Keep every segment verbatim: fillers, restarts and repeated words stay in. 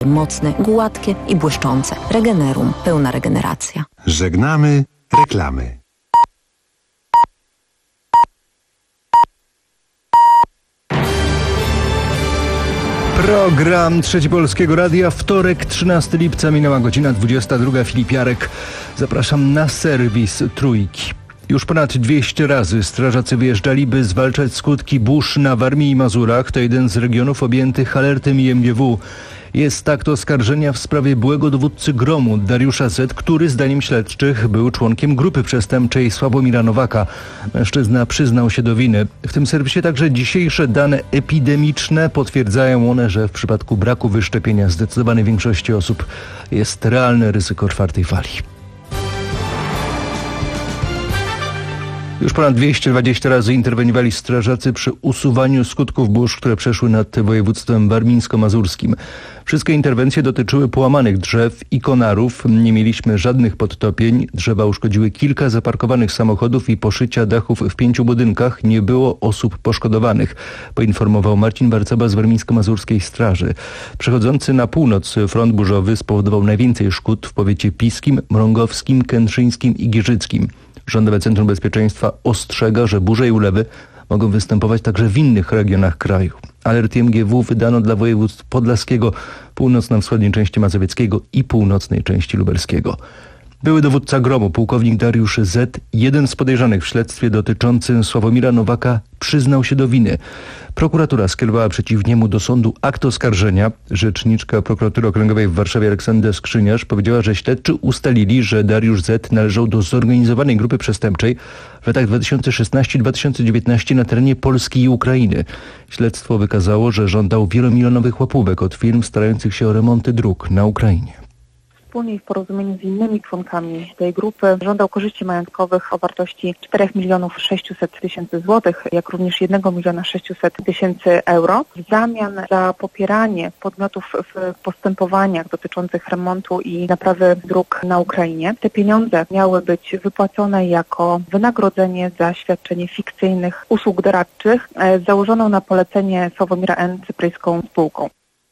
Mocne, gładkie i błyszczące. Regenerum. Pełna regeneracja. Żegnamy reklamy. Program Trzeci Polskiego Radia, wtorek, trzynastego lipca, minęła godzina dwudziesta druga. Filip Jarek. Zapraszam na serwis Trójki. Już ponad dwieście razy strażacy wyjeżdżali, by zwalczać skutki burz na Warmii i Mazurach. To jeden z regionów objętych alertem I M G W. Jest akt oskarżenia w sprawie byłego dowódcy gromu Dariusza Z., który zdaniem śledczych był członkiem grupy przestępczej Sławomira Nowaka. Mężczyzna przyznał się do winy. W tym serwisie także dzisiejsze dane epidemiczne. Potwierdzają one, że w przypadku braku wyszczepienia zdecydowanej większości osób jest realne ryzyko czwartej fali. Już ponad dwieście dwadzieścia razy interweniowali strażacy przy usuwaniu skutków burz, które przeszły nad województwem warmińsko-mazurskim. Wszystkie interwencje dotyczyły połamanych drzew i konarów. Nie mieliśmy żadnych podtopień. Drzewa uszkodziły kilka zaparkowanych samochodów i poszycia dachów w pięciu budynkach. Nie było osób poszkodowanych, poinformował Marcin Warcaba z warmińsko-mazurskiej straży. Przechodzący na północ front burzowy spowodował najwięcej szkód w powiecie piskim, mrągowskim, kętrzyńskim i giżyckim. Rządowe Centrum Bezpieczeństwa ostrzega, że burze i ulewy mogą występować także w innych regionach kraju. Alert I M G W wydano dla województw podlaskiego, północno-wschodniej części mazowieckiego i północnej części lubelskiego. Były dowódca gromu, pułkownik Dariusz Z., jeden z podejrzanych w śledztwie dotyczącym Sławomira Nowaka, przyznał się do winy. Prokuratura skierowała przeciw niemu do sądu akt oskarżenia. Rzeczniczka Prokuratury Okręgowej w Warszawie Aleksandra Skrzyniarz powiedziała, że śledczy ustalili, że Dariusz Z. należał do zorganizowanej grupy przestępczej w latach dwa tysiące szesnastego do dwa tysiące dziewiętnastego na terenie Polski i Ukrainy. Śledztwo wykazało, że żądał wielomilionowych łapówek od firm starających się o remonty dróg na Ukrainie. Wspólnie w porozumieniu z innymi członkami tej grupy żądał korzyści majątkowych o wartości czterech milionów sześciuset tysięcy złotych, jak również jednego miliona sześciuset tysięcy euro w zamian za popieranie podmiotów w postępowaniach dotyczących remontu i naprawy dróg na Ukrainie. Te pieniądze miały być wypłacone jako wynagrodzenie za świadczenie fikcyjnych usług doradczych z założoną na polecenie Sławomira N. cypryjską spółką.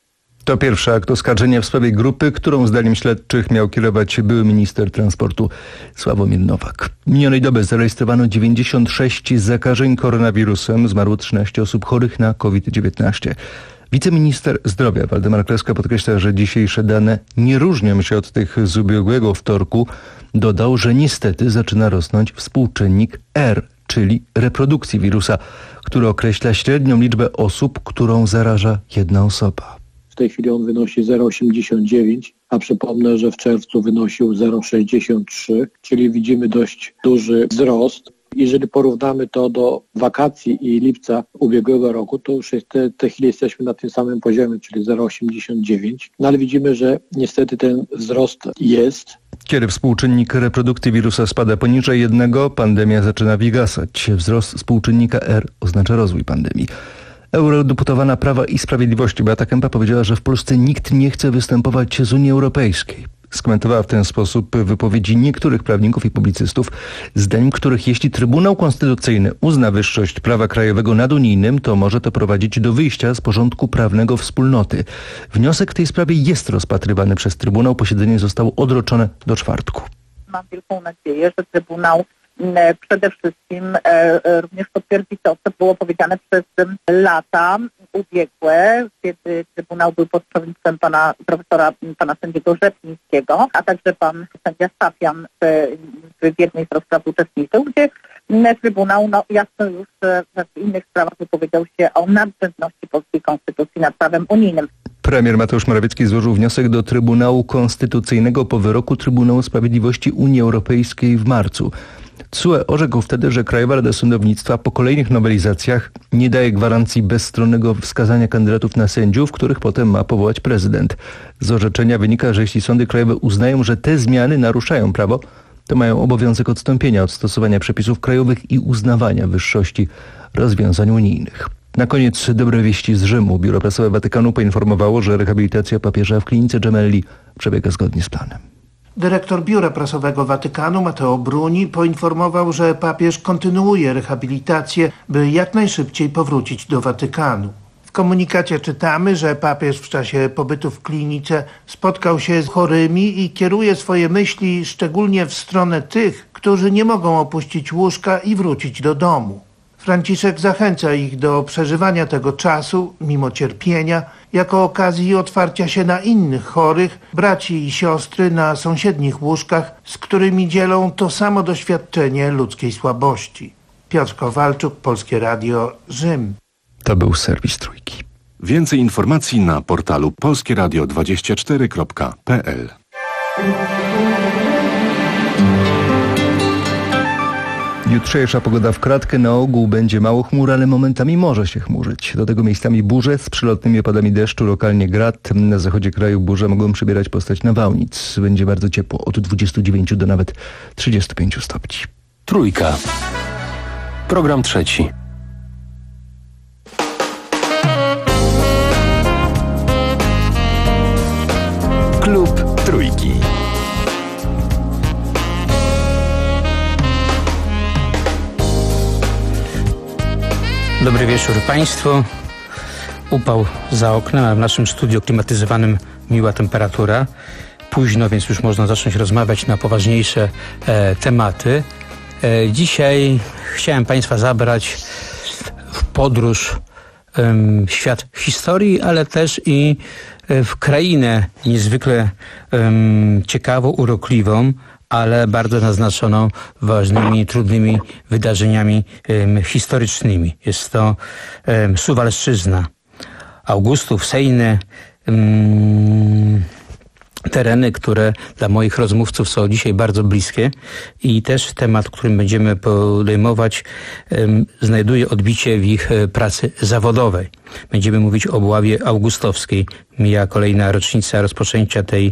To pierwszy akt oskarżenia w sprawie grupy, którą zdaniem śledczych miał kierować były minister transportu Sławomir Nowak. Minionej doby zarejestrowano dziewięćdziesiąt sześć zakażeń koronawirusem. Zmarło trzynaście osób chorych na COVID dziewiętnaście. Wiceminister zdrowia Waldemar Kraska podkreśla, że dzisiejsze dane nie różnią się od tych z ubiegłego wtorku. Dodał, że niestety zaczyna rosnąć współczynnik R, czyli reprodukcji wirusa, który określa średnią liczbę osób, którą zaraża jedna osoba. W tej chwili on wynosi zero przecinek osiemdziesiąt dziewięć, a przypomnę, że w czerwcu wynosił zero przecinek sześćdziesiąt trzy, czyli widzimy dość duży wzrost. Jeżeli porównamy to do wakacji i lipca ubiegłego roku, to już w tej, tej chwili jesteśmy na tym samym poziomie, czyli zero przecinek osiemdziesiąt dziewięć. No ale widzimy, że niestety ten wzrost jest. Kiedy współczynnik reprodukcji wirusa spada poniżej jednego, pandemia zaczyna wygasać. Wzrost współczynnika R oznacza rozwój pandemii. Eurodeputowana Prawa i Sprawiedliwości Beata Kempa powiedziała, że w Polsce nikt nie chce występować z Unii Europejskiej. Skomentowała w ten sposób wypowiedzi niektórych prawników i publicystów, zdaniem których jeśli Trybunał Konstytucyjny uzna wyższość prawa krajowego nad unijnym, to może to prowadzić do wyjścia z porządku prawnego wspólnoty. Wniosek w tej sprawie jest rozpatrywany przez Trybunał. Posiedzenie zostało odroczone do czwartku. Mam wielką nadzieję, że Trybunał przede wszystkim e, również potwierdzi to, co było powiedziane przez lata ubiegłe, kiedy Trybunał był pod przewodnictwem pana profesora, pana sędziego Rzeplińskiego, a także pan sędzia Safian w, w jednej z rozpraw uczestniczył, gdzie Trybunał no, jasno już w innych sprawach wypowiedział się o nadrzędności polskiej konstytucji nad prawem unijnym. Premier Mateusz Morawiecki złożył wniosek do Trybunału Konstytucyjnego po wyroku Trybunału Sprawiedliwości Unii Europejskiej w marcu. T S U E orzekł wtedy, że Krajowa Rada Sądownictwa po kolejnych nowelizacjach nie daje gwarancji bezstronnego wskazania kandydatów na sędziów, których potem ma powołać prezydent. Z orzeczenia wynika, że jeśli sądy krajowe uznają, że te zmiany naruszają prawo, to mają obowiązek odstąpienia od stosowania przepisów krajowych i uznawania wyższości rozwiązań unijnych. Na koniec dobre wieści z Rzymu. Biuro Prasowe Watykanu poinformowało, że rehabilitacja papieża w klinice Gemelli przebiega zgodnie z planem. Dyrektor Biura Prasowego Watykanu Matteo Bruni poinformował, że papież kontynuuje rehabilitację, by jak najszybciej powrócić do Watykanu. W komunikacie czytamy, że papież w czasie pobytu w klinice spotkał się z chorymi i kieruje swoje myśli szczególnie w stronę tych, którzy nie mogą opuścić łóżka i wrócić do domu. Franciszek zachęca ich do przeżywania tego czasu, mimo cierpienia, jako okazji otwarcia się na innych chorych, braci i siostry na sąsiednich łóżkach, z którymi dzielą to samo doświadczenie ludzkiej słabości. Piotr Kowalczuk, Polskie Radio, Rzym. To był serwis Trójki. Więcej informacji na portalu polskieradio dwadzieścia cztery kropka p l. Jutrzejsza pogoda w kratkę. Na ogół będzie mało chmur, ale momentami może się chmurzyć. Do tego miejscami burze z przelotnymi opadami deszczu, lokalnie grad. Na zachodzie kraju burze mogą przybierać postać nawałnic. Będzie bardzo ciepło, od dwudziestu dziewięciu do nawet trzydziestu pięciu stopni. Trójka. Program trzeci. Klub Trójki. Dobry wieczór Państwu. Upał za oknem, a w naszym studiu klimatyzowanym miła temperatura. Późno, więc już można zacząć rozmawiać na poważniejsze e, tematy. E, dzisiaj chciałem Państwa zabrać w podróż e, w świat historii, ale też i e, w krainę niezwykle e, ciekawą, urokliwą, ale bardzo naznaczoną ważnymi, trudnymi wydarzeniami um, historycznymi. Jest to um, Suwalszczyzna, Augustów, Sejny, um, tereny, które dla moich rozmówców są dzisiaj bardzo bliskie i też temat, którym będziemy podejmować, um, znajduje odbicie w ich pracy zawodowej. Będziemy mówić o obławie augustowskiej. Mija kolejna rocznica rozpoczęcia tej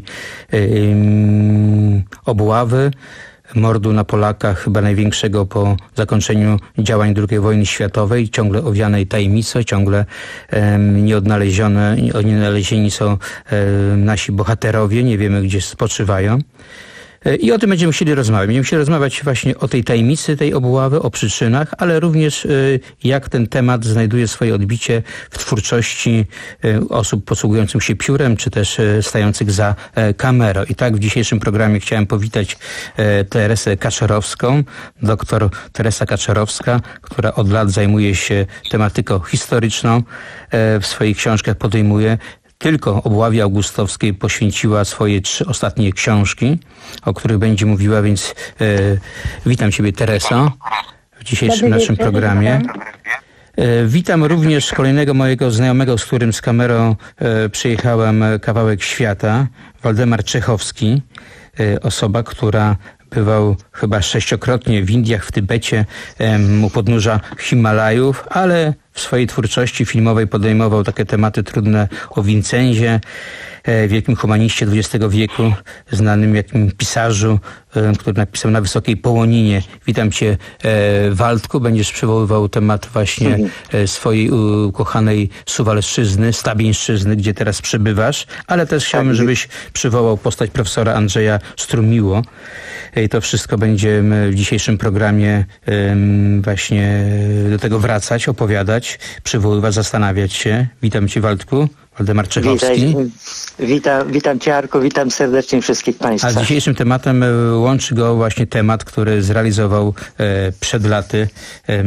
um, obławy, mordu na Polakach, chyba największego po zakończeniu działań drugiej wojny światowej, ciągle owianej tajemnicą, ciągle um, nieodnalezione, nieodnalezieni są um, nasi bohaterowie, nie wiemy gdzie spoczywają. I o tym będziemy chcieli rozmawiać. Będziemy chcieli rozmawiać właśnie o tej tajemnicy tej obławy, o przyczynach, ale również y, jak ten temat znajduje swoje odbicie w twórczości y, osób posługujących się piórem, czy też y, stających za y, kamerą. I tak w dzisiejszym programie chciałem powitać y, Teresę Kaczorowską, doktor Teresa Kaczorowska, która od lat zajmuje się tematyką historyczną, y, w swoich książkach podejmuje. Tylko obławie augustowskiej poświęciła swoje trzy ostatnie książki, o których będzie mówiła, więc e, witam Ciebie, Tereso, w dzisiejszym naszym programie. E, witam również kolejnego mojego znajomego, z którym z kamerą e, przyjechałem kawałek świata, Waldemar Czechowski, e, osoba, która bywał chyba sześciokrotnie w Indiach, w Tybecie, em, u podnóża Himalajów, ale w swojej twórczości filmowej podejmował takie tematy trudne o Wincenzie, e, wielkim humaniście dwudziestego wieku, znanym jakim pisarzu, e, który napisał Na Wysokiej Połoninie. Witam Cię, e, Waldku. Będziesz przywoływał temat właśnie e, swojej ukochanej Suwalszczyzny, Stabieńszczyzny, gdzie teraz przebywasz, ale też chciałbym, żebyś przywołał postać profesora Andrzeja Strumiło. I to wszystko będziemy w dzisiejszym programie um, właśnie do tego wracać, opowiadać, przywoływać, zastanawiać się. Witam Cię, Waldku. Waldemar Czechowski. Witaj, witam, witam Cię, Arku, witam serdecznie wszystkich Państwa. A z dzisiejszym tematem łączy go właśnie temat, który zrealizował e, przed laty e,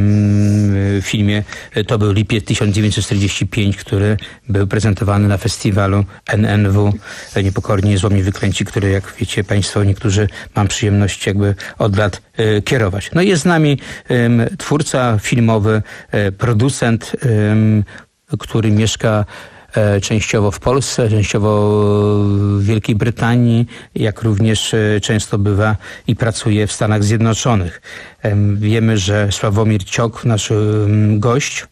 w filmie. To był lipiec tysiąc dziewięćset czterdziesty piąty, który był prezentowany na festiwalu N N W Niepokorni Złomni Wyklęci, który, jak wiecie Państwo, niektórzy mam przyjemność jakby od lat e, kierować. No i jest z nami e, twórca filmowy, e, producent, e, który mieszka częściowo w Polsce, częściowo w Wielkiej Brytanii, jak również często bywa i pracuje w Stanach Zjednoczonych. Wiemy, że Sławomir Ciok, nasz gość,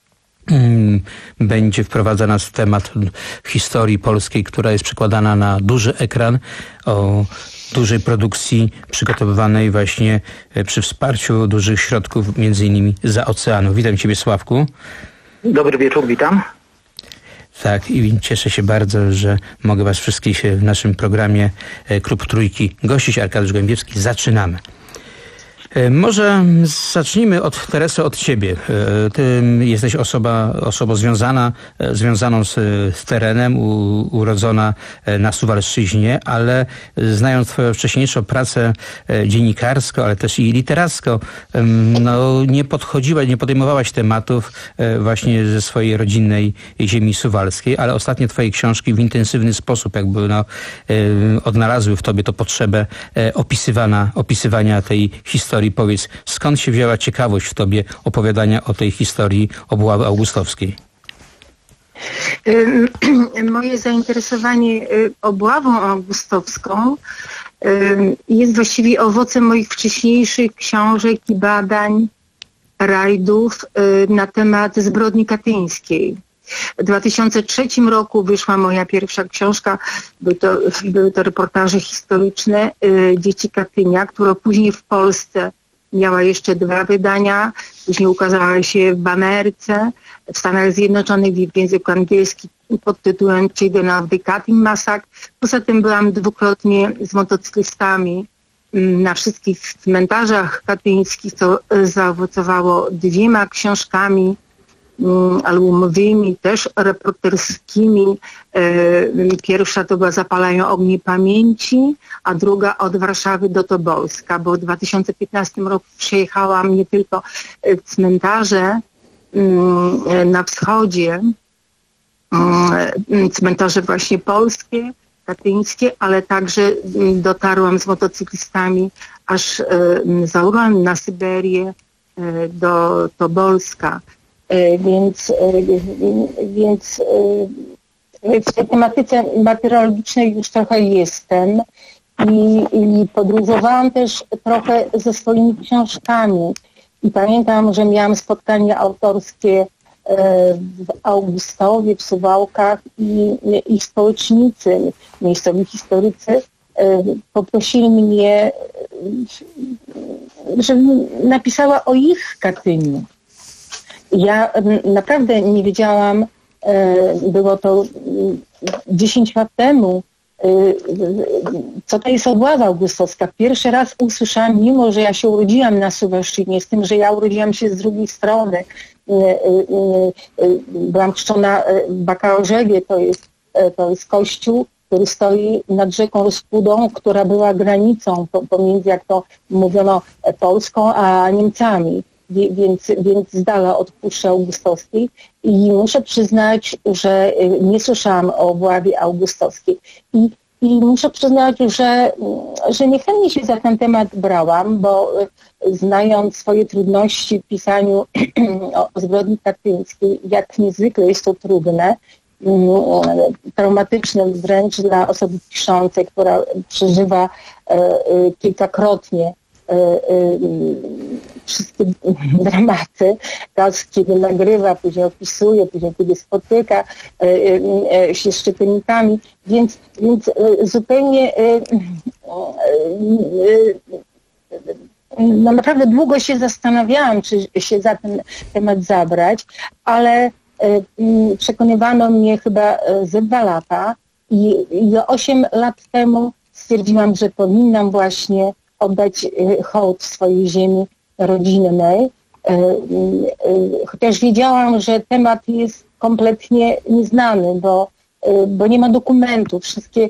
będzie wprowadza nas w temat historii polskiej, która jest przekładana na duży ekran, o dużej produkcji przygotowywanej właśnie przy wsparciu dużych środków, między innymi za oceanu. Witam Ciebie, Sławku. Dobry wieczór, witam. Tak, i cieszę się bardzo, że mogę Was wszystkich w naszym programie Klub Trójki gościć. Arkadiusz Gołębiewski. Zaczynamy. Może zacznijmy od Teresy, od ciebie. Ty jesteś osoba, osobą związana, związaną z, z terenem, u, urodzona na Suwalszczyźnie, ale znając twoją wcześniejszą pracę dziennikarską, ale też i literacką, no nie podchodziłaś, nie podejmowałaś tematów właśnie ze swojej rodzinnej ziemi suwalskiej, ale ostatnie twoje książki w intensywny sposób jakby no, odnalazły w tobie to potrzebę opisywana, opisywania tej historii. Powiedz, skąd się wzięła ciekawość w tobie opowiadania o tej historii obławy augustowskiej? Moje zainteresowanie obławą augustowską jest właściwie owocem moich wcześniejszych książek i badań, rajdów na temat zbrodni katyńskiej. W dwa tysiące trzecim roku wyszła moja pierwsza książka, były to, były to reportaże historyczne Dzieci Katynia, która później w Polsce miała jeszcze dwa wydania, później ukazała się w Ameryce, w Stanach Zjednoczonych w języku angielskim pod tytułem Children of the Katyn Massacre. Poza tym byłam dwukrotnie z motocyklistami na wszystkich cmentarzach katyńskich, co zaowocowało dwiema książkami albumowymi, też reporterskimi. Pierwsza to była Zapalają ognie pamięci, a druga Od Warszawy do Tobolska, bo w dwa tysiące piętnastym roku przejechałam nie tylko cmentarze na wschodzie, cmentarze właśnie polskie, katyńskie, ale także dotarłam z motocyklistami aż za Ural, na Syberię, do Tobolska. Więc, więc w tej tematyce meteorologicznej już trochę jestem i, i podróżowałam też trochę ze swoimi książkami i pamiętam, że miałam spotkanie autorskie w Augustowie, w Suwałkach i ich społecznicy, miejscowi historycy poprosili mnie, żebym napisała o ich Katyniu. Ja naprawdę nie wiedziałam, było to dziesięć lat temu, co to jest obława augustowska. Pierwszy raz usłyszałam, mimo że ja się urodziłam na Suwalszczyźnie, z tym, że ja urodziłam się z drugiej strony. Byłam chrzczona w Bakaorzewie, to jest, to jest kościół, który stoi nad rzeką Rozpudą, która była granicą pomiędzy, jak to mówiono, Polską a Niemcami. Więc, więc z dala od Puszczy Augustowskiej i muszę przyznać, że nie słyszałam o obławie augustowskiej i, i muszę przyznać, że, że niechętnie się za ten temat brałam, bo znając swoje trudności w pisaniu o zbrodni katyńskiej, jak niezwykle jest to trudne, traumatyczne wręcz dla osoby piszącej, która przeżywa kilkakrotnie wszystkie dramaty, raz kiedy nagrywa, później opisuje, później kiedy spotyka się z czytelnikami, więc, więc zupełnie no naprawdę długo się zastanawiałam, czy się za ten temat zabrać, ale przekonywano mnie chyba ze dwa lata i, i osiem lat temu stwierdziłam, że powinnam właśnie oddać hołd swojej ziemi rodzinnej, chociaż wiedziałam, że temat jest kompletnie nieznany, bo, bo nie ma dokumentów. Wszystkie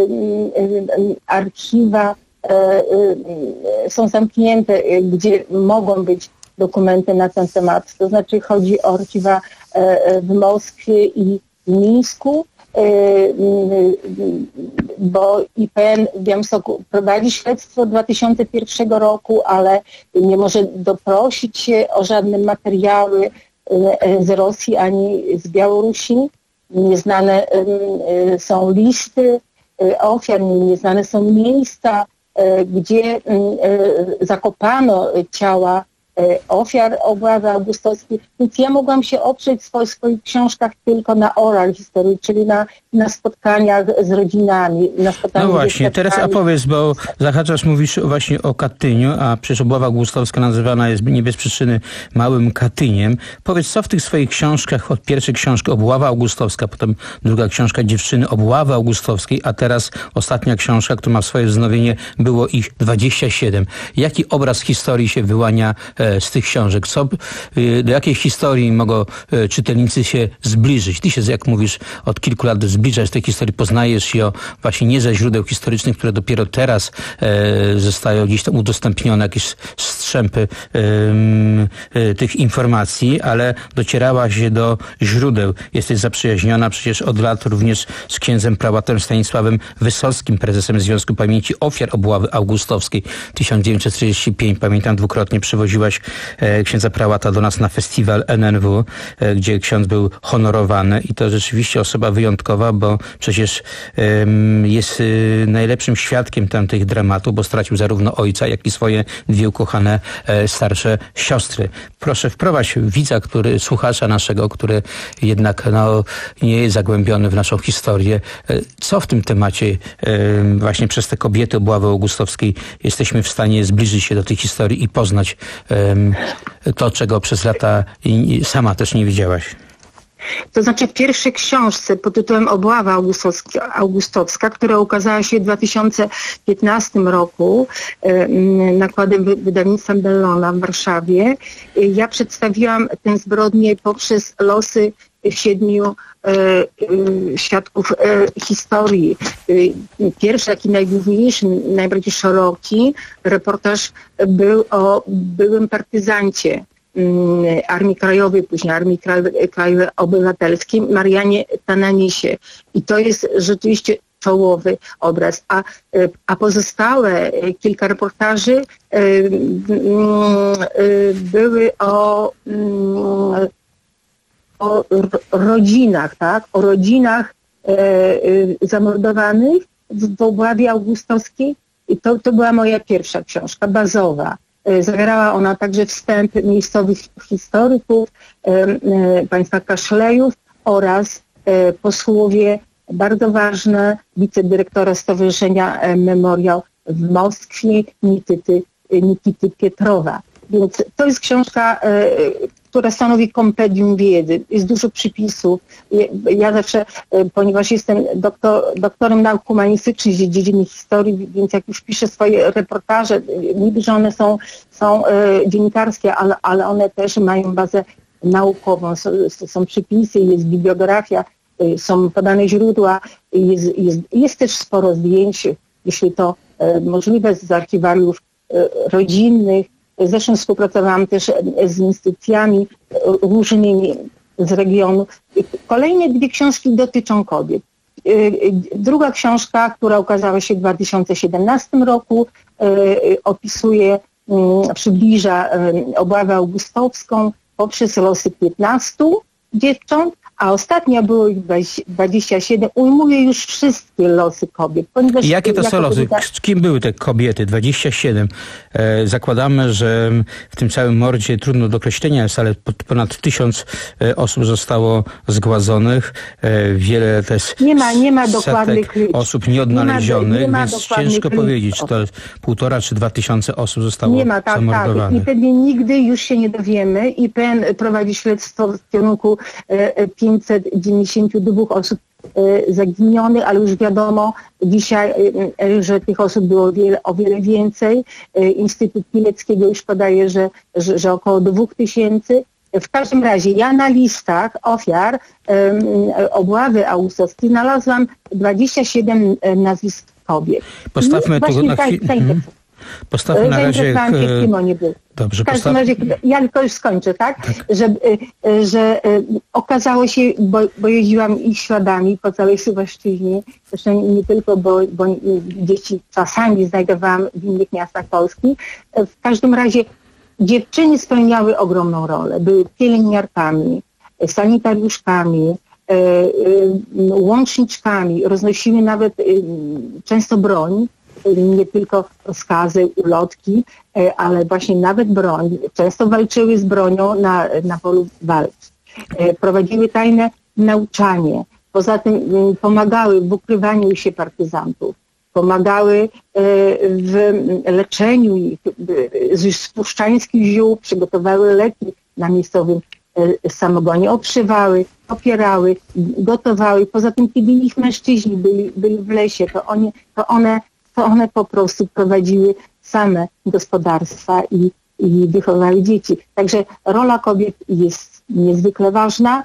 archiwa są zamknięte, gdzie mogą być dokumenty na ten temat. To znaczy chodzi o archiwa w Moskwie i w Mińsku, bo I P N w Białymstoku prowadzi śledztwo dwa tysiące pierwszego roku, ale nie może doprosić się o żadne materiały z Rosji ani z Białorusi. Nieznane są listy ofiar, nieznane są miejsca, gdzie zakopano ciała ofiar obławy augustowskiej, więc ja mogłam się oprzeć w swoich, swoich książkach tylko na oral history, czyli na, na spotkaniach z rodzinami. Na spotkaniach no właśnie, teraz a powiedz, bo zahaczasz, mówisz właśnie o Katyniu, a przecież obława augustowska nazywana jest nie bez przyczyny małym Katyniem. Powiedz, co w tych swoich książkach, od pierwszej książki Obława augustowska, potem druga książka Dziewczyny Obławy augustowskiej, a teraz ostatnia książka, która ma swoje wznowienie, było ich dwadzieścia siedem. Jaki obraz historii się wyłania e, z tych książek? Co, e, do jakiej historii mogą e, czytelnicy się zbliżyć? Ty się, jak mówisz, od kilku lat zbliżasz tej historii, poznajesz ją właśnie nie ze źródeł historycznych, które dopiero teraz e, zostają gdzieś tam udostępnione, jakieś strzępy e, e, tych informacji, ale docierałaś do źródeł. Jesteś zaprzyjaźniona przecież od lat również z księdzem prałatem Stanisławem Wysockim, prezesem Związku Pamięci Ofiar Obławy Augustowskiej tysiąc dziewięćset trzydziesty piąty. Pamiętam, dwukrotnie przywoziłaś e, księdza prałata do nas na festiwal N N W, e, gdzie ksiądz był honorowany i to rzeczywiście osoba wyjątkowa, bo przecież e, jest e, najlepszym świadkiem tamtych dramatów, bo stracił zarówno ojca, jak i swoje dwie ukochane e, starsze siostry. Proszę, wprowadź widza, który, słuchacza naszego, który jednak no, nie jest zagłębiony w naszą historię. E, co w tym temacie e, właśnie przez te kobiety obławy augustowskiej jesteśmy w stanie zbliżyć się do tej historii i poznać um, to, czego przez lata i, i sama też nie wiedziałaś? To znaczy w pierwszej książce pod tytułem Obława Augustowska, Augustowska która ukazała się w dwa tysiące piętnastym roku e, nakładem wydawnictwa Bellona w Warszawie, e, ja przedstawiłam tę zbrodnię poprzez losy siedmiu e, e, świadków e, historii. E, pierwszy, taki najgłówniejszy, najbardziej szeroki reportaż był o byłym partyzancie Armii Krajowej, później Armii Krajowej Obywatelskiej, Marianie Tananisie. I to jest rzeczywiście czołowy obraz. A, a pozostałe kilka reportaży były o, o rodzinach, tak? O rodzinach zamordowanych w obławie augustowskiej. I to, to była moja pierwsza książka, bazowa. Zawierała ona także wstęp miejscowych historyków, e, e, państwa Kaszlejów oraz e, posłowie bardzo ważne wicedyrektora Stowarzyszenia e, Memoriał w Moskwie, Nikity, Nikity Pietrowa. Więc to jest książka, e, która stanowi kompendium wiedzy. Jest dużo przypisów. Ja, ja zawsze, e, ponieważ jestem doktor, doktorem nauk humanistycznych z dziedziny historii, więc jak już piszę swoje reportaże, niby, że one są, są e, dziennikarskie, ale, ale one też mają bazę naukową. Są, są przypisy, jest bibliografia, e, są podane źródła, jest, jest, jest też sporo zdjęć, jeśli to e, możliwe, z archiwariów e, rodzinnych. Zresztą współpracowałam też z instytucjami różnymi z regionu. Kolejne dwie książki dotyczą kobiet. Druga książka, która ukazała się w dwa tysiące siedemnastym roku, opisuje, przybliża obławę augustowską poprzez losy piętnastu dziewcząt, a ostatnia było ich dwadzieścia siedem, ujmuje już wszystkie losy kobiet. Ponieważ jakie to są losy? Z kim były te kobiety? dwadzieścia siedem. E, zakładamy, że w tym całym mordzie trudno do określenia jest, ale ponad tysiąc osób zostało zgładzonych. E, wiele też nie ma, nie ma dokładnych osób nieodnalezionych, nie ma, nie ma więc ciężko powiedzieć, czy to półtora czy dwa tysiące osób zostało nie ma, tak, zamordowanych. Tak. I pewnie nigdy już się nie dowiemy. I P N prowadzi śledztwo w kierunku e, pięćset dziewięćdziesiąt dwa osób e, zaginionych, ale już wiadomo dzisiaj, e, że tych osób było wiele, o wiele więcej. E, Instytut Pileckiego już podaje, że, że, że około dwóch tysięcy. W każdym razie ja na listach ofiar e, obławy augustowskiej znalazłam dwadzieścia siedem nazwisk kobiet. Postawmy tu na chwilę. Postawmy na razie... Kim oni byli. Dobrze, w każdym razie, ja tylko już skończę, tak? tak. Że, że okazało się, bo, bo jeździłam ich śladami po całej Suwałszczyźnie, zresztą nie tylko, bo, bo dzieci czasami znajdowałam w innych miastach Polski. W każdym razie dziewczyny spełniały ogromną rolę. Były pielęgniarkami, sanitariuszkami, łączniczkami, roznosiły nawet często broń. nie tylko rozkazy, ulotki, ale właśnie nawet broń. Często walczyły z bronią na, na polu walki. Prowadziły tajne nauczanie. Poza tym pomagały w ukrywaniu się partyzantów. Pomagały w leczeniu ich z spuszczańskich ziół, przygotowały leki na miejscowym samogonie, obszywały, opierały, gotowały. Poza tym, kiedy ich mężczyźni byli, byli w lesie, to, oni, to, one, to one po prostu prowadziły same gospodarstwa i, i wychowywały dzieci. Także rola kobiet jest niezwykle ważna.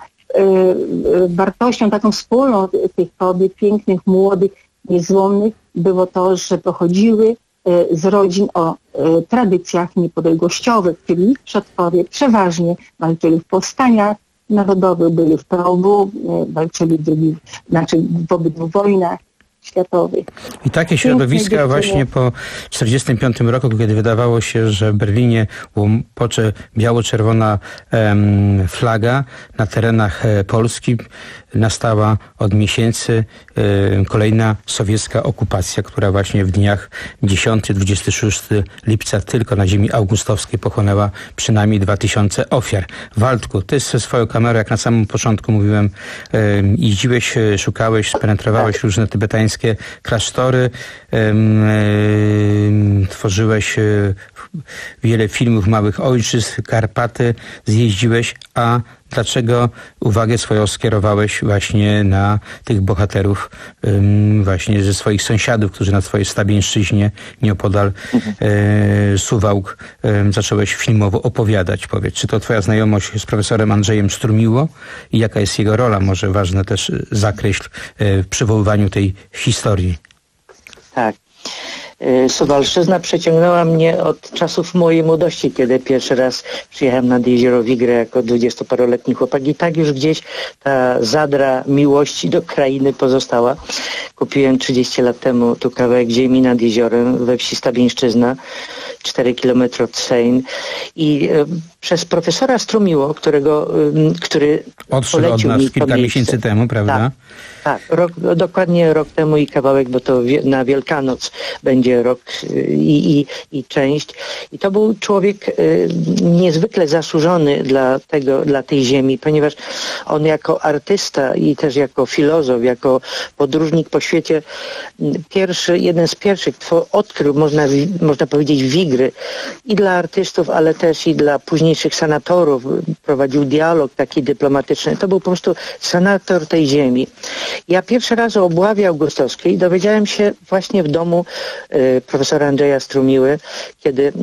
Wartością taką wspólną tych kobiet, pięknych, młodych, niezłomnych, było to, że pochodziły z rodzin o tradycjach niepodległościowych, czyli ich przodkowie przeważnie walczyli w powstaniach narodowych, byli w P O W, walczyli w, drugi, znaczy w obydwu wojnach światowych. I takie środowiska właśnie po czterdziestym piątym roku, kiedy wydawało się, że w Berlinie łopocze biało-czerwona em, flaga na terenach e, Polski, nastała od miesięcy e, kolejna sowiecka okupacja, która właśnie w dniach dziesiątego do dwudziestego szóstego lipca tylko na ziemi augustowskiej pochłonęła przynajmniej dwa tysiące ofiar. Waldku, ty ze swoją kamerą, jak na samym początku mówiłem, e, jeździłeś, szukałeś, penetrowałeś różne tybetańskie klasztory, em, em, tworzyłeś e, wiele filmów Małych Ojczyzn, Karpaty zjeździłeś, a dlaczego uwagę swoją skierowałeś właśnie na tych bohaterów um, właśnie ze swoich sąsiadów, którzy na twojej Stabieńszczyźnie nieopodal mhm. e, Suwałk e, zacząłeś filmowo opowiadać? Powiedz, czy to twoja znajomość z profesorem Andrzejem Strumiło i jaka jest jego rola? Może ważne też zakreśl e, w przywoływaniu tej historii. Tak. Suwalszczyzna przeciągnęła mnie od czasów mojej młodości, kiedy pierwszy raz przyjechałem nad jezioro Wigrę jako dwudziestoparoletni chłopak i tak już gdzieś ta zadra miłości do krainy pozostała. Kupiłem trzydzieści lat temu tu kawałek ziemi nad jeziorem we wsi Stabieńszczyzna, cztery kilometry od Sejn i e, przez profesora Strumiło, którego, e, który odszedł od nas kilka miesięcy temu, prawda? Tak. Tak, rok, dokładnie rok temu i kawałek, bo to wie, na Wielkanoc będzie rok i, i, i część. I to był człowiek y, niezwykle zasłużony dla tego, dla tej ziemi, ponieważ on jako artysta i też jako filozof, jako podróżnik po świecie, pierwszy, jeden z pierwszych two, odkrył, można, można powiedzieć, Wigry i dla artystów, ale też i dla późniejszych senatorów. Prowadził dialog taki dyplomatyczny. To był po prostu senator tej ziemi. Ja pierwszy raz o obławie augustowskiej dowiedziałem się właśnie w domu y, profesora Andrzeja Strumiły, kiedy y,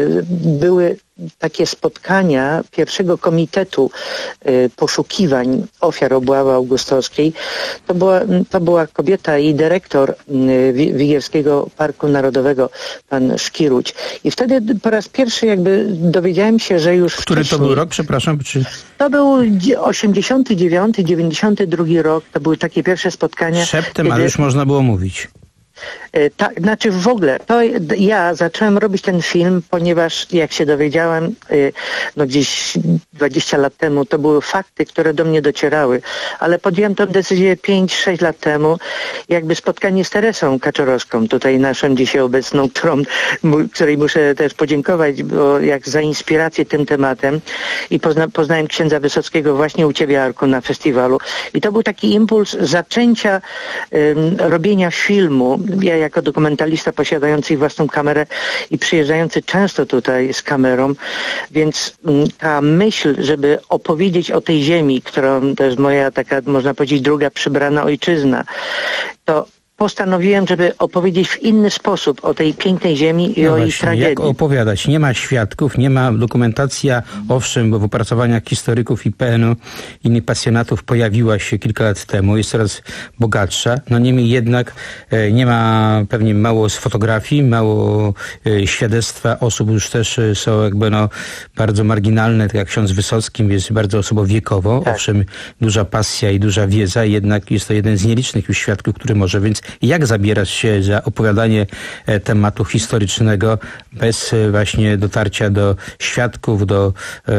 były takie spotkania pierwszego komitetu y, poszukiwań ofiar obławy augustowskiej. To była, to była kobieta i dyrektor y, Wigierskiego Parku Narodowego, pan Szkiruć. I wtedy po raz pierwszy jakby dowiedziałem się, że już Który wcześniej... to był rok, przepraszam? Czy... To był osiemdziesiąty dziewiąty, dziewięćdziesiąty drugi rok. To były takie pierwsze spotkania. Szeptem, kiedy... ale już można było mówić. Tak, znaczy w ogóle, to ja zacząłem robić ten film, ponieważ jak się dowiedziałem, no gdzieś dwadzieścia lat temu, to były fakty, które do mnie docierały, ale podjąłem tę decyzję pięć sześć lat temu, jakby spotkanie z Teresą Kaczorowską, tutaj naszą dzisiaj obecną, którą, której muszę też podziękować, bo jak za inspirację tym tematem i pozna, poznałem księdza Wysockiego właśnie u ciebie, Arku, na festiwalu i to był taki impuls zaczęcia um, robienia filmu. Ja jako dokumentalista posiadający własną kamerę i przyjeżdżający często tutaj z kamerą, więc ta myśl, żeby opowiedzieć o tej ziemi, którą to jest moja taka, można powiedzieć, druga przybrana ojczyzna, to postanowiłem, żeby opowiedzieć w inny sposób o tej pięknej ziemi i no o właśnie, jej tragedii. Jak opowiadać? Nie ma świadków, nie ma dokumentacja, owszem, bo w opracowaniach historyków I P N-u, innych pasjonatów pojawiła się kilka lat temu, jest coraz bogatsza, no niemniej jednak e, nie ma pewnie mało z fotografii, mało e, świadectwa osób już też e, są jakby no bardzo marginalne, tak jak ksiądz Wysockim jest bardzo osobowiekowo, tak. Owszem, duża pasja i duża wiedza, jednak jest to jeden z nielicznych już świadków, który może, więc jak zabierać się za opowiadanie e, tematu historycznego bez e, właśnie dotarcia do świadków, do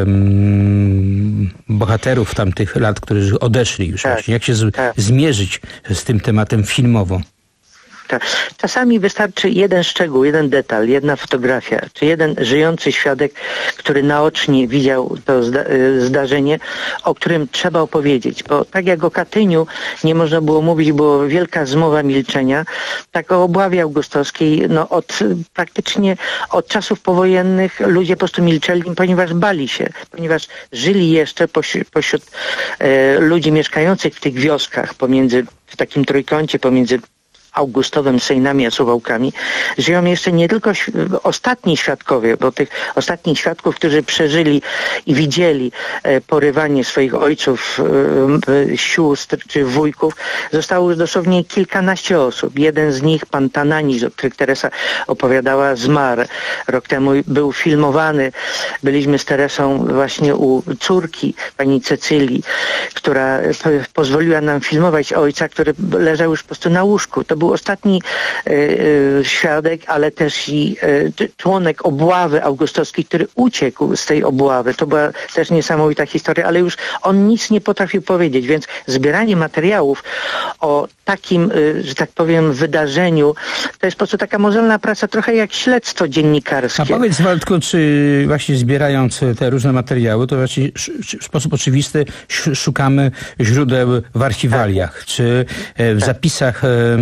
um, bohaterów tamtych lat, którzy odeszli już tak, właśnie. Jak się z, tak. zmierzyć z tym tematem filmowo? Tak. Czasami wystarczy jeden szczegół, jeden detal, jedna fotografia, czy jeden żyjący świadek, który naocznie widział to zda zdarzenie, o którym trzeba opowiedzieć. Bo tak jak o Katyniu nie można było mówić, była wielka zmowa milczenia, tak o obławie augustowskiej, no od praktycznie od czasów powojennych ludzie po prostu milczeli, ponieważ bali się, ponieważ żyli jeszcze pośród, pośród e, ludzi mieszkających w tych wioskach pomiędzy, w takim trójkącie pomiędzy Augustowem, Sejnami a Suwałkami, żyją jeszcze nie tylko ostatni świadkowie, bo tych ostatnich świadków, którzy przeżyli i widzieli porywanie swoich ojców, sióstr czy wujków, zostało już dosłownie kilkanaście osób. Jeden z nich, pan Tanani, o którym Teresa opowiadała, zmarł. Rok temu był filmowany. Byliśmy z Teresą właśnie u córki pani Cecylii, która pozwoliła nam filmować ojca, który leżał już po prostu na łóżku. To był ostatni y, y, świadek, ale też i y, członek obławy augustowskiej, który uciekł z tej obławy. To była też niesamowita historia, ale już on nic nie potrafił powiedzieć, więc zbieranie materiałów o takim, y, że tak powiem, wydarzeniu, to jest po prostu taka mozolna praca, trochę jak śledztwo dziennikarskie. A powiedz, Waldku, czy właśnie zbierając te różne materiały, to właśnie w sposób oczywisty szukamy źródeł w archiwaliach, tak, czy w zapisach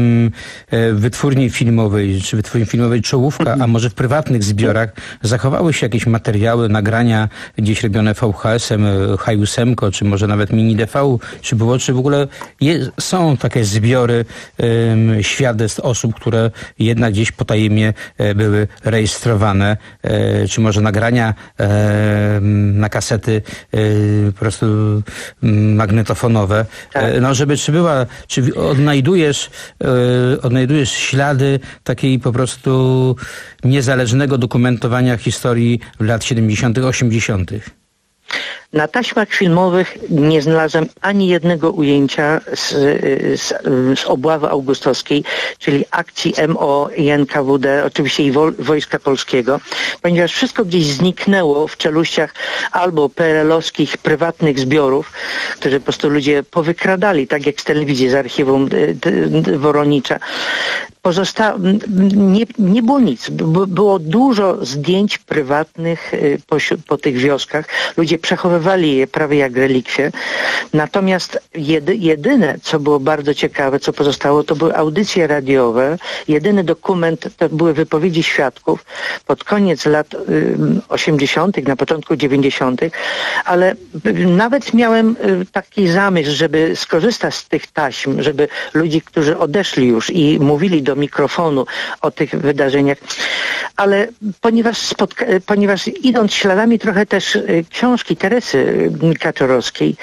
w wytwórni filmowej, czy wytwórni filmowej Czołówka, a może w prywatnych zbiorach zachowały się jakieś materiały, nagrania gdzieś robione V H S-em, H osiem, czy może nawet mini D V, czy było, czy w ogóle je, są takie zbiory um, świadectw osób, które jednak gdzieś potajemnie e, były rejestrowane, e, czy może nagrania e, na kasety e, po prostu magnetofonowe, e, no żeby, czy była, czy odnajdujesz e, odnajdujesz ślady takiej po prostu niezależnego dokumentowania historii lat siedemdziesiątych, osiemdziesiątych. Na taśmach filmowych nie znalazłem ani jednego ujęcia z, z, z obławy augustowskiej, czyli akcji M O i N K W D, oczywiście i wo, Wojska Polskiego, ponieważ wszystko gdzieś zniknęło w czeluściach albo P R L-owskich prywatnych zbiorów, które po prostu ludzie powykradali, tak jak z telewizji, z archiwum Woronicza. Pozosta... nie, nie było nic. Było dużo zdjęć prywatnych po, po tych wioskach. Ludzie przechowywali je prawie jak relikwie. Natomiast jedy, jedyne, co było bardzo ciekawe, co pozostało, to były audycje radiowe. Jedyny dokument to były wypowiedzi świadków pod koniec lat osiemdziesiątych, na początku dziewięćdziesiątych. Ale nawet miałem taki zamysł, żeby skorzystać z tych taśm, żeby ludzi, którzy odeszli już i mówili do mikrofonu o tych wydarzeniach, ale ponieważ, spotka- ponieważ idąc śladami trochę też y, książki Teresy Kaczorowskiej,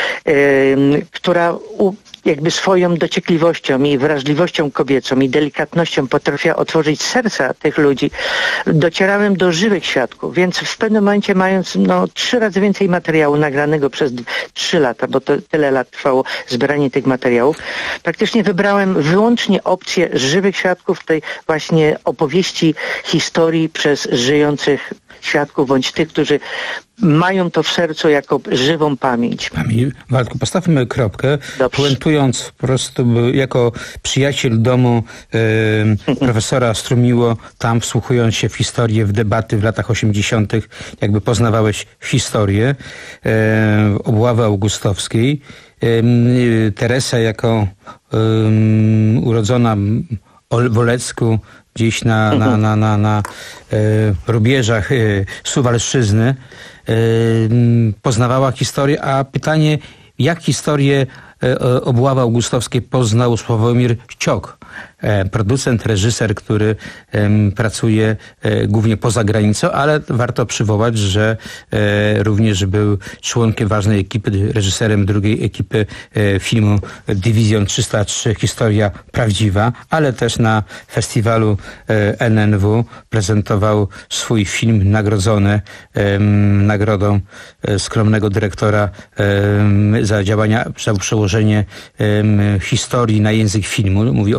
y, która u, jakby swoją dociekliwością i wrażliwością kobiecą i delikatnością potrafiła otworzyć serca tych ludzi, docierałem do żywych świadków, więc w pewnym momencie, mając no, trzy razy więcej materiału nagranego przez trzy lata, bo to tyle lat trwało zbieranie tych materiałów, praktycznie wybrałem wyłącznie opcję żywych świadków, tej właśnie opowieści historii przez żyjących świadków, bądź tych, którzy mają to w sercu jako żywą pamięć. Waldku, postawmy kropkę, Dobrze. puentując po prostu jako przyjaciel domu e, profesora Strumiło, tam wsłuchując się w historię, w debaty w latach osiemdziesiątych, jakby poznawałeś historię e, obławy augustowskiej. E, Teresa jako e, urodzona w Olecku, gdzieś na, na, na, na, na e, rubieżach e, Suwalszczyzny, e, poznawała historię, a pytanie, jak historię e, obławy augustowskiej poznał Sławomir Ciok, e, producent, reżyser, który e, pracuje e, głównie poza granicą, ale warto przywołać, że e, również był członkiem ważnej ekipy, reżyserem drugiej ekipy e, filmu Dywizjon trzysta trzy, Historia Prawdziwa, ale też na festiwalu e, N N W prezentował swój film nagrodzony e, nagrodą e, skromnego dyrektora e, za działania, za przełożenie e, historii na język filmu. Mówi o filmie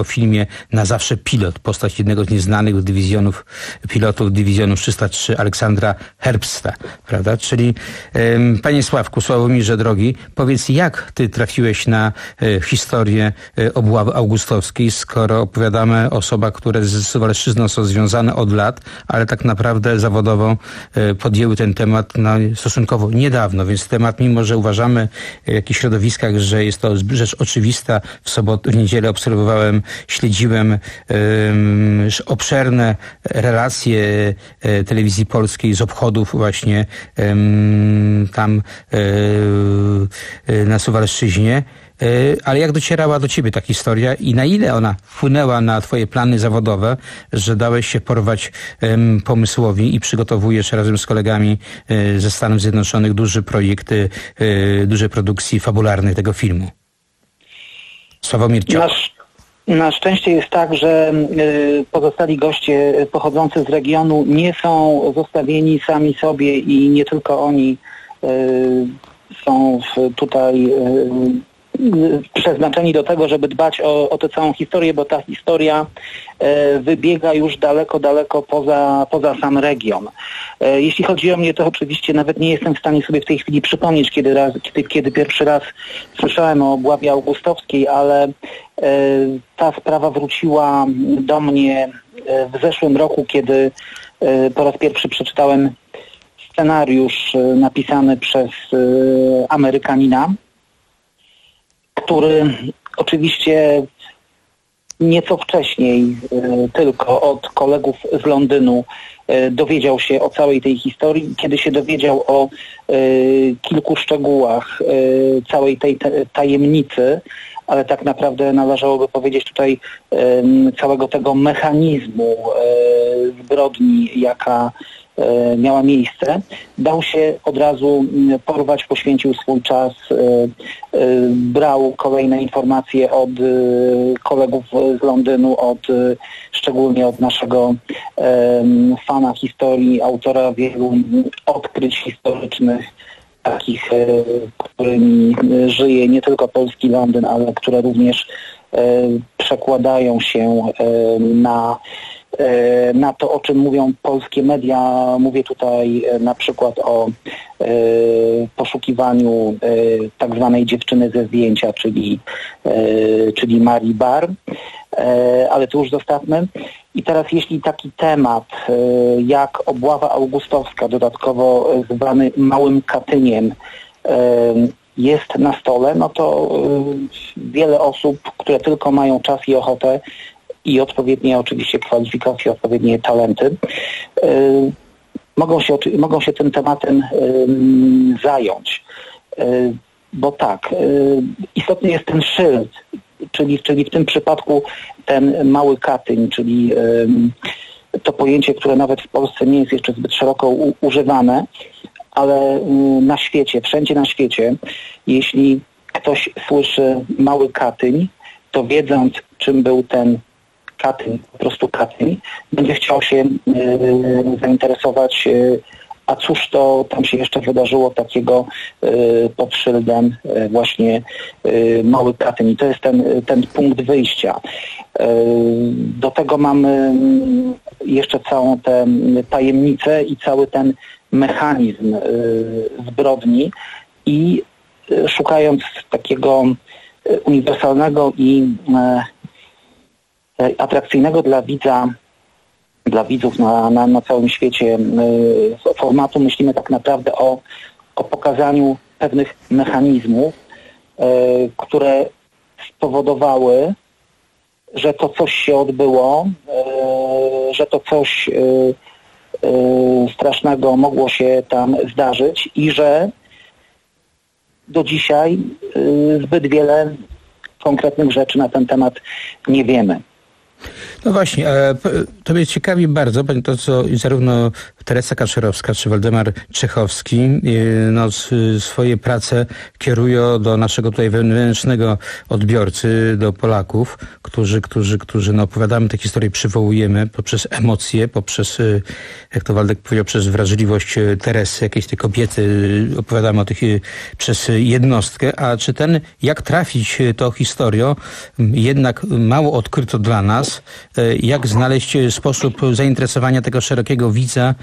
na zawsze pilot, postać jednego z nieznanych dywizjonów, pilotów dywizjonu trzysta trzy Aleksandra Herbsta, prawda? Czyli um, panie Sławku, Sławomirze drogi, powiedz, jak ty trafiłeś na e, historię e, obławy augustowskiej, skoro opowiadamy o osobach, które z Suwalszczyzną są związane od lat, ale tak naprawdę zawodowo e, podjęły ten temat no, stosunkowo niedawno, więc temat, mimo że uważamy w jakichś środowiskach, że jest to rzecz oczywista, w sobotę, w niedzielę obserwowałem, śledziłem um, obszerne relacje e, telewizji polskiej z obchodów właśnie um, tam e, e, na Suwalszczyźnie. Ale jak docierała do ciebie ta historia i na ile ona wpłynęła na twoje plany zawodowe, że dałeś się porwać um, pomysłowi i przygotowujesz razem z kolegami y, ze Stanów Zjednoczonych duży projekt y, dużej produkcji fabularnej tego filmu? Sławomir Cioch. Na, na szczęście jest tak, że y, pozostali goście pochodzący z regionu nie są zostawieni sami sobie i nie tylko oni y, są w, tutaj y, przeznaczeni do tego, żeby dbać o, o tę całą historię, bo ta historia e, wybiega już daleko, daleko poza, poza sam region. E, jeśli chodzi o mnie, to oczywiście nawet nie jestem w stanie sobie w tej chwili przypomnieć, kiedy, raz, kiedy, kiedy pierwszy raz słyszałem o obławie augustowskiej, ale e, ta sprawa wróciła do mnie w zeszłym roku, kiedy e, po raz pierwszy przeczytałem scenariusz napisany przez e, Amerykanina, który oczywiście nieco wcześniej y, tylko od kolegów z Londynu y, dowiedział się o całej tej historii. Kiedy się dowiedział o y, kilku szczegółach y, całej tej te, tajemnicy, ale tak naprawdę należałoby powiedzieć tutaj y, całego tego mechanizmu y, zbrodni, jaka miała miejsce, dał się od razu porwać, poświęcił swój czas, brał kolejne informacje od kolegów z Londynu, od szczególnie od naszego fana historii, autora wielu odkryć historycznych, takich, którymi żyje nie tylko polski Londyn, ale które również przekładają się na na to, o czym mówią polskie media. Mówię tutaj na przykład o e, poszukiwaniu e, tak zwanej dziewczyny ze zdjęcia, czyli, e, czyli Marii Bar, e, ale to już zostawmy. I teraz jeśli taki temat e, jak obława augustowska, dodatkowo zwany Małym Katyniem, e, jest na stole, no to e, wiele osób, które tylko mają czas i ochotę, i odpowiednie oczywiście kwalifikacje, odpowiednie talenty, yy, mogą, się, mogą się tym tematem yy, zająć. Yy, bo tak, yy, istotny jest ten szyld, czyli, czyli w tym przypadku ten Mały Katyń, czyli yy, to pojęcie, które nawet w Polsce nie jest jeszcze zbyt szeroko u, używane, ale yy, na świecie, wszędzie na świecie, jeśli ktoś słyszy Mały Katyń, to wiedząc, czym był ten Katyń, po prostu Katyń, będzie chciał się y, zainteresować, y, a cóż to tam się jeszcze wydarzyło takiego y, pod szyldem y, właśnie y, Mały Katyń. I to jest ten, ten punkt wyjścia. Y, do tego mamy jeszcze całą tę tajemnicę i cały ten mechanizm y, zbrodni i y, szukając takiego y, uniwersalnego i y, atrakcyjnego dla widza, dla widzów na, na, na całym świecie y, formatu, myślimy tak naprawdę o, o pokazaniu pewnych mechanizmów, y, które spowodowały, że to coś się odbyło, y, że to coś y, y, strasznego mogło się tam zdarzyć i że do dzisiaj y, zbyt wiele konkretnych rzeczy na ten temat nie wiemy. No właśnie, to mnie ciekawi bardzo, to co zarówno Teresa Kaczorowska czy Waldemar Czechowski no, swoje prace kierują do naszego tutaj wewnętrznego odbiorcy, do Polaków, którzy, którzy, którzy no, opowiadamy te historie, przywołujemy poprzez emocje, poprzez, jak to Waldek powiedział, przez wrażliwość Teresy, jakiejś tej kobiety, opowiadamy o tych przez jednostkę, a czy ten, jak trafić tą historią, jednak mało odkryto dla nas, jak znaleźć sposób zainteresowania tego szerokiego widza,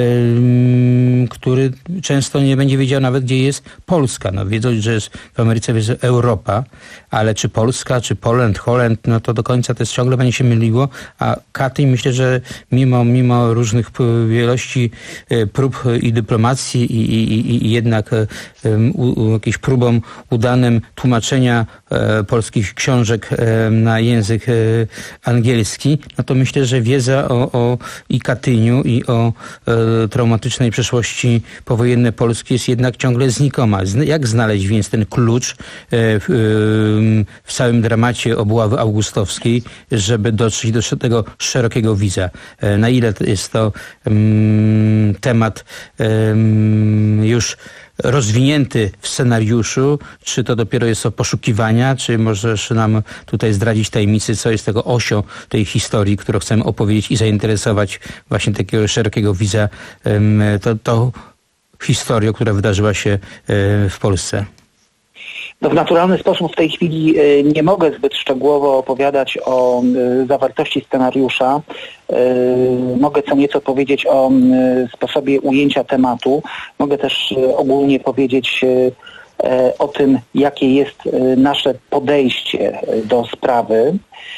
który często nie będzie wiedział nawet, gdzie jest Polska. No, wiedząc, że jest w Ameryce jest Europa, ale czy Polska, czy Poland, Holland, no to do końca to jest, ciągle będzie się myliło, a Katyń myślę, że mimo, mimo różnych wielości prób i dyplomacji i, i, i jednak u, u, jakimś próbom udanym tłumaczenia e, polskich książek e, na język e, angielski, no to myślę, że wiedza o, o i Katyniu, i o e, traumatycznej przeszłości powojennej Polski jest jednak ciągle znikoma. Z, jak znaleźć więc ten klucz e, w, e, w całym dramacie obławy augustowskiej, żeby dotrzeć do tego szerokiego widza? E, na ile jest to um, temat um, już rozwinięty w scenariuszu, czy to dopiero jest o poszukiwania, czy możesz nam tutaj zdradzić tajemnicy, co jest tego osią tej historii, którą chcemy opowiedzieć i zainteresować właśnie takiego szerokiego widza to, to historią, która wydarzyła się w Polsce? No w naturalny sposób w tej chwili nie mogę zbyt szczegółowo opowiadać o zawartości scenariusza. Mogę co nieco powiedzieć o sposobie ujęcia tematu. Mogę też ogólnie powiedzieć o tym, jakie jest nasze podejście do sprawy.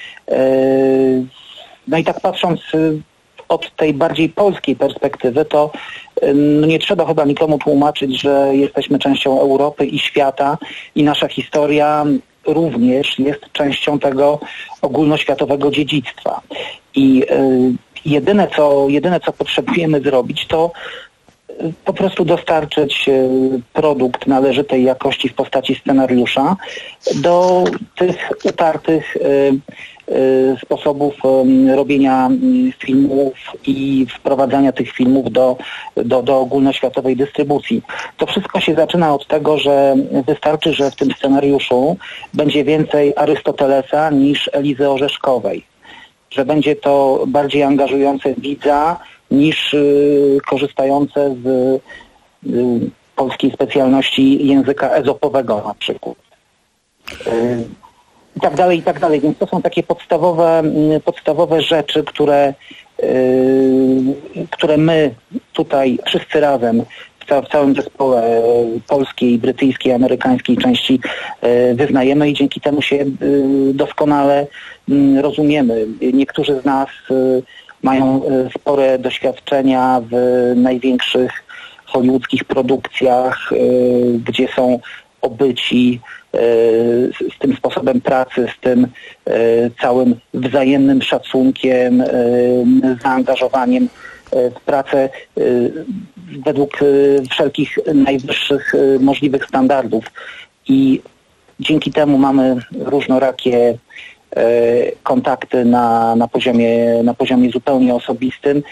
No i tak patrząc od tej bardziej polskiej perspektywy, to no nie trzeba chyba nikomu tłumaczyć, że jesteśmy częścią Europy i świata i nasza historia również jest częścią tego ogólnoświatowego dziedzictwa. I y, jedyne, co, jedyne, co potrzebujemy zrobić, to po prostu dostarczyć produkt należytej jakości w postaci scenariusza do tych utartych sposobów robienia filmów i wprowadzania tych filmów do, do, do ogólnoświatowej dystrybucji. To wszystko się zaczyna od tego, że wystarczy, że w tym scenariuszu będzie więcej Arystotelesa niż Elizy Orzeszkowej. Że będzie to bardziej angażujące widza niż y, korzystające z y, polskiej specjalności języka ezopowego na przykład. Y, I tak dalej, i tak dalej. Więc to są takie podstawowe, y, podstawowe rzeczy, które, y, które my tutaj wszyscy razem w, ca- w całym zespole polskiej, brytyjskiej, amerykańskiej części y, wyznajemy i dzięki temu się y, doskonale y, rozumiemy. Niektórzy z nas y, mają spore doświadczenia w największych hollywoodzkich produkcjach, gdzie są obyci z tym sposobem pracy, z tym całym wzajemnym szacunkiem, zaangażowaniem w pracę według wszelkich najwyższych możliwych standardów. I dzięki temu mamy różnorakie kontakty na, na, poziomie, na poziomie zupełnie osobistym.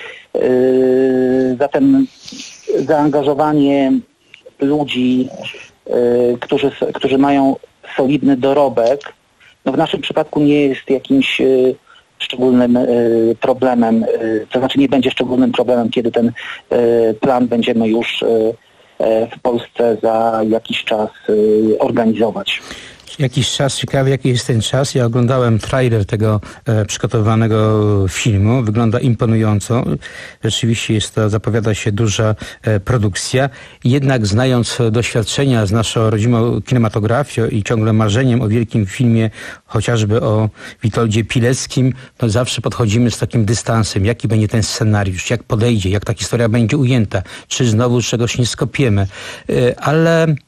Zatem zaangażowanie ludzi, którzy, którzy mają solidny dorobek, no w naszym przypadku nie jest jakimś szczególnym problemem, to znaczy nie będzie szczególnym problemem, kiedy ten plan będziemy już w Polsce za jakiś czas organizować. Jakiś czas, ciekawy jaki jest ten czas. Ja oglądałem trailer tego e, przygotowanego filmu. Wygląda imponująco. Rzeczywiście jest to, zapowiada się duża e, produkcja. Jednak znając doświadczenia z naszą rodzimą kinematografią i ciągle marzeniem o wielkim filmie, chociażby o Witoldzie Pileckim, to zawsze podchodzimy z takim dystansem. Jaki będzie ten scenariusz? Jak podejdzie? Jak ta historia będzie ujęta? Czy znowu czegoś nie skopiemy? E, ale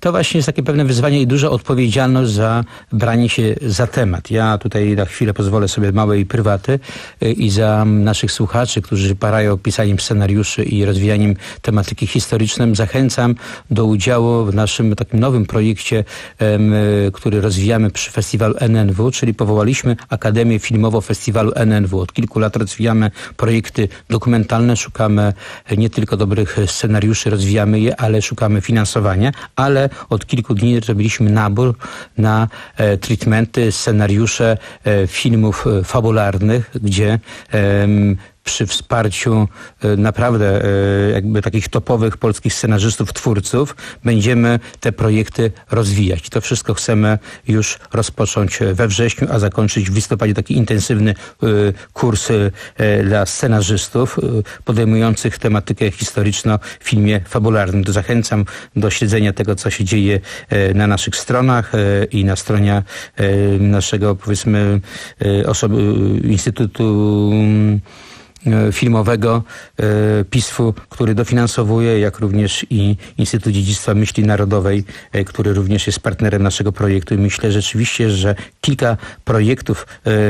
to właśnie jest takie pewne wyzwanie i duża odpowiedzialność za branie się za temat. Ja tutaj na chwilę pozwolę sobie małej prywaty i za naszych słuchaczy, którzy parają pisaniem scenariuszy i rozwijaniem tematyki historycznej, zachęcam do udziału w naszym takim nowym projekcie, który rozwijamy przy festiwalu N N W, czyli powołaliśmy Akademię Filmową Festiwalu N N W. Od kilku lat rozwijamy projekty dokumentalne, szukamy nie tylko dobrych scenariuszy, rozwijamy je, ale szukamy finansowania, ale od kilku dni robiliśmy nabór na e, treatmenty, scenariusze e, filmów e, fabularnych, gdzie e, przy wsparciu e, naprawdę e, jakby takich topowych polskich scenarzystów, twórców, będziemy te projekty rozwijać. To wszystko chcemy już rozpocząć we wrześniu, a zakończyć w listopadzie taki intensywny e, kurs e, dla scenarzystów e, podejmujących tematykę historyczną w filmie fabularnym. To zachęcam do śledzenia tego, co się dzieje e, na naszych stronach e, i na stronie e, naszego, powiedzmy, e, osoby, Instytutu Filmowego P I S F-u, który dofinansowuje, jak również i Instytut Dziedzictwa Myśli Narodowej, który również jest partnerem naszego projektu. I myślę rzeczywiście, że kilka projektów,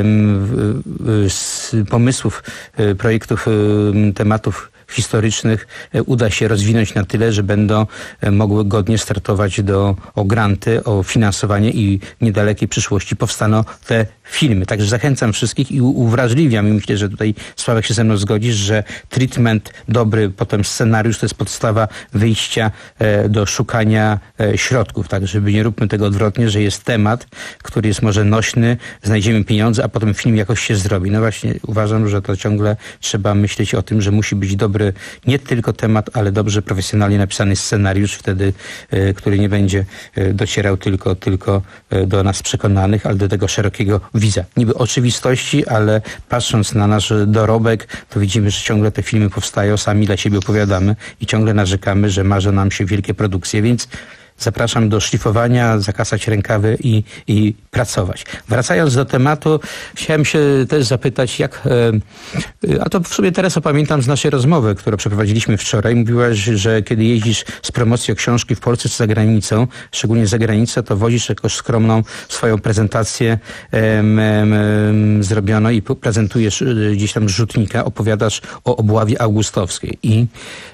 pomysłów, projektów, tematów historycznych uda się rozwinąć na tyle, że będą mogły godnie startować do, o granty, o finansowanie i w niedalekiej przyszłości powstaną te filmy. Także zachęcam wszystkich i uwrażliwiam i myślę, że tutaj Sławek się ze mną zgodzisz, że treatment dobry, potem scenariusz to jest podstawa wyjścia e, do szukania e, środków. Tak, żeby nie róbmy tego odwrotnie, że jest temat, który jest może nośny, znajdziemy pieniądze, a potem film jakoś się zrobi. No właśnie uważam, że to ciągle trzeba myśleć o tym, że musi być dobry nie tylko temat, ale dobrze, profesjonalnie napisany scenariusz, wtedy, e, który nie będzie e, docierał tylko, tylko e, do nas przekonanych, ale do tego szerokiego widza. Niby oczywistości, ale patrząc na nasz dorobek, to widzimy, że ciągle te filmy powstają, sami dla siebie opowiadamy i ciągle narzekamy, że marzą nam się wielkie produkcje, więc zapraszam do szlifowania, zakasać rękawy i, i pracować. Wracając do tematu, chciałem się też zapytać, jak, a to w sobie teraz pamiętam z naszej rozmowy, którą przeprowadziliśmy wczoraj. Mówiłaś, że kiedy jeździsz z promocją książki w Polsce czy za granicą, szczególnie za granicą, to wozisz jakąś skromną swoją prezentację em, em, zrobioną i prezentujesz gdzieś tam z rzutnika, opowiadasz o obławie augustowskiej. I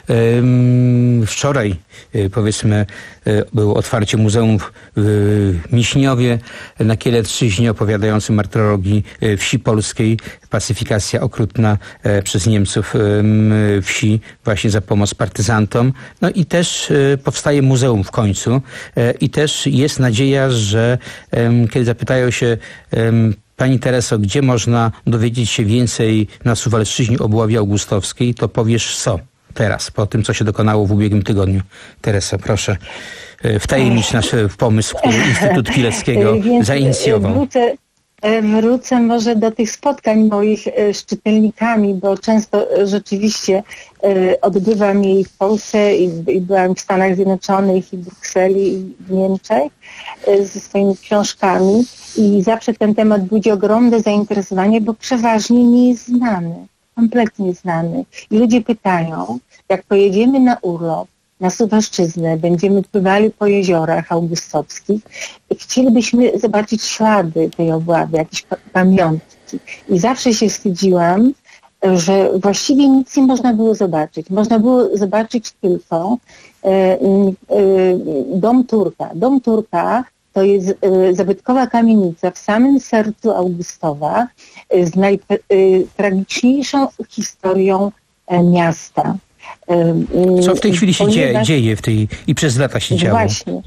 em, wczoraj, powiedzmy, było otwarcie muzeum w Miśniowie na Kielecczyźnie opowiadającym martyrologii wsi polskiej, pacyfikacja okrutna przez Niemców wsi właśnie za pomoc partyzantom. No i też powstaje muzeum w końcu i też jest nadzieja, że kiedy zapytają się Pani Tereso, gdzie można dowiedzieć się więcej na Suwalszczyźnie o obławie augustowskiej, to powiesz co teraz, po tym, co się dokonało w ubiegłym tygodniu. Tereso, proszę, wtajemnicz nasz pomysł, który Instytut Pileckiego zainicjował. Wrócę, wrócę może do tych spotkań moich z czytelnikami, bo często rzeczywiście odbywam je w Polsce i, i byłam w Stanach Zjednoczonych i w Brukseli i w Niemczech ze swoimi książkami i zawsze ten temat budzi ogromne zainteresowanie, bo przeważnie nie jest znany, kompletnie znany. I ludzie pytają, jak pojedziemy na urlop na Suwalszczyznę, będziemy pływali po jeziorach augustowskich, chcielibyśmy zobaczyć ślady tej obławy, jakieś pa- pamiątki. I zawsze się wstydziłam, że właściwie nic nie można było zobaczyć. Można było zobaczyć tylko e, e, dom Turka. Dom Turka to jest e, zabytkowa kamienica w samym sercu Augustowa e, z najtragiczniejszą historią e, miasta. Co w tej chwili się dzieje, dzieje w tej, i przez lata się działo? Właśnie.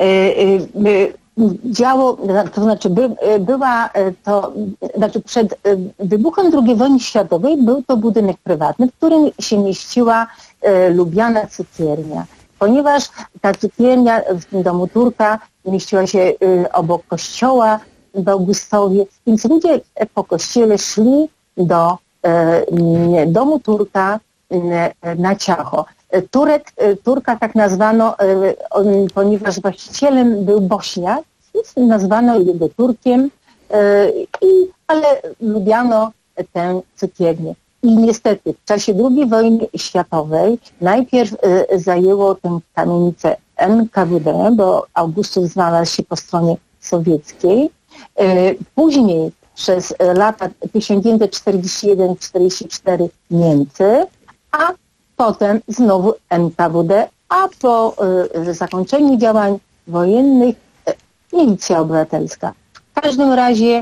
Działo, to znaczy by, była to, znaczy przed wybuchem drugiej wojny światowej był to budynek prywatny, w którym się mieściła lubiana cukiernia. Ponieważ ta cukiernia w tym domu Turka mieściła się obok kościoła w Augustowie, więc ludzie po kościele szli do domu Turka na ciacho. Turek, Turka tak nazwano, on, ponieważ właścicielem był Bośniak, więc nazwano jego Turkiem, i, ale lubiano tę cukiernię. I niestety w czasie drugiej wojny światowej najpierw zajęło tę kamienicę N K W D, bo Augustów znalazł się po stronie sowieckiej. Później przez lata tysiąc dziewięćset czterdziesty jeden do czterdziestego czwartego Niemcy, a potem znowu N K W D, a po zakończeniu działań wojennych Milicja Obywatelska. W każdym razie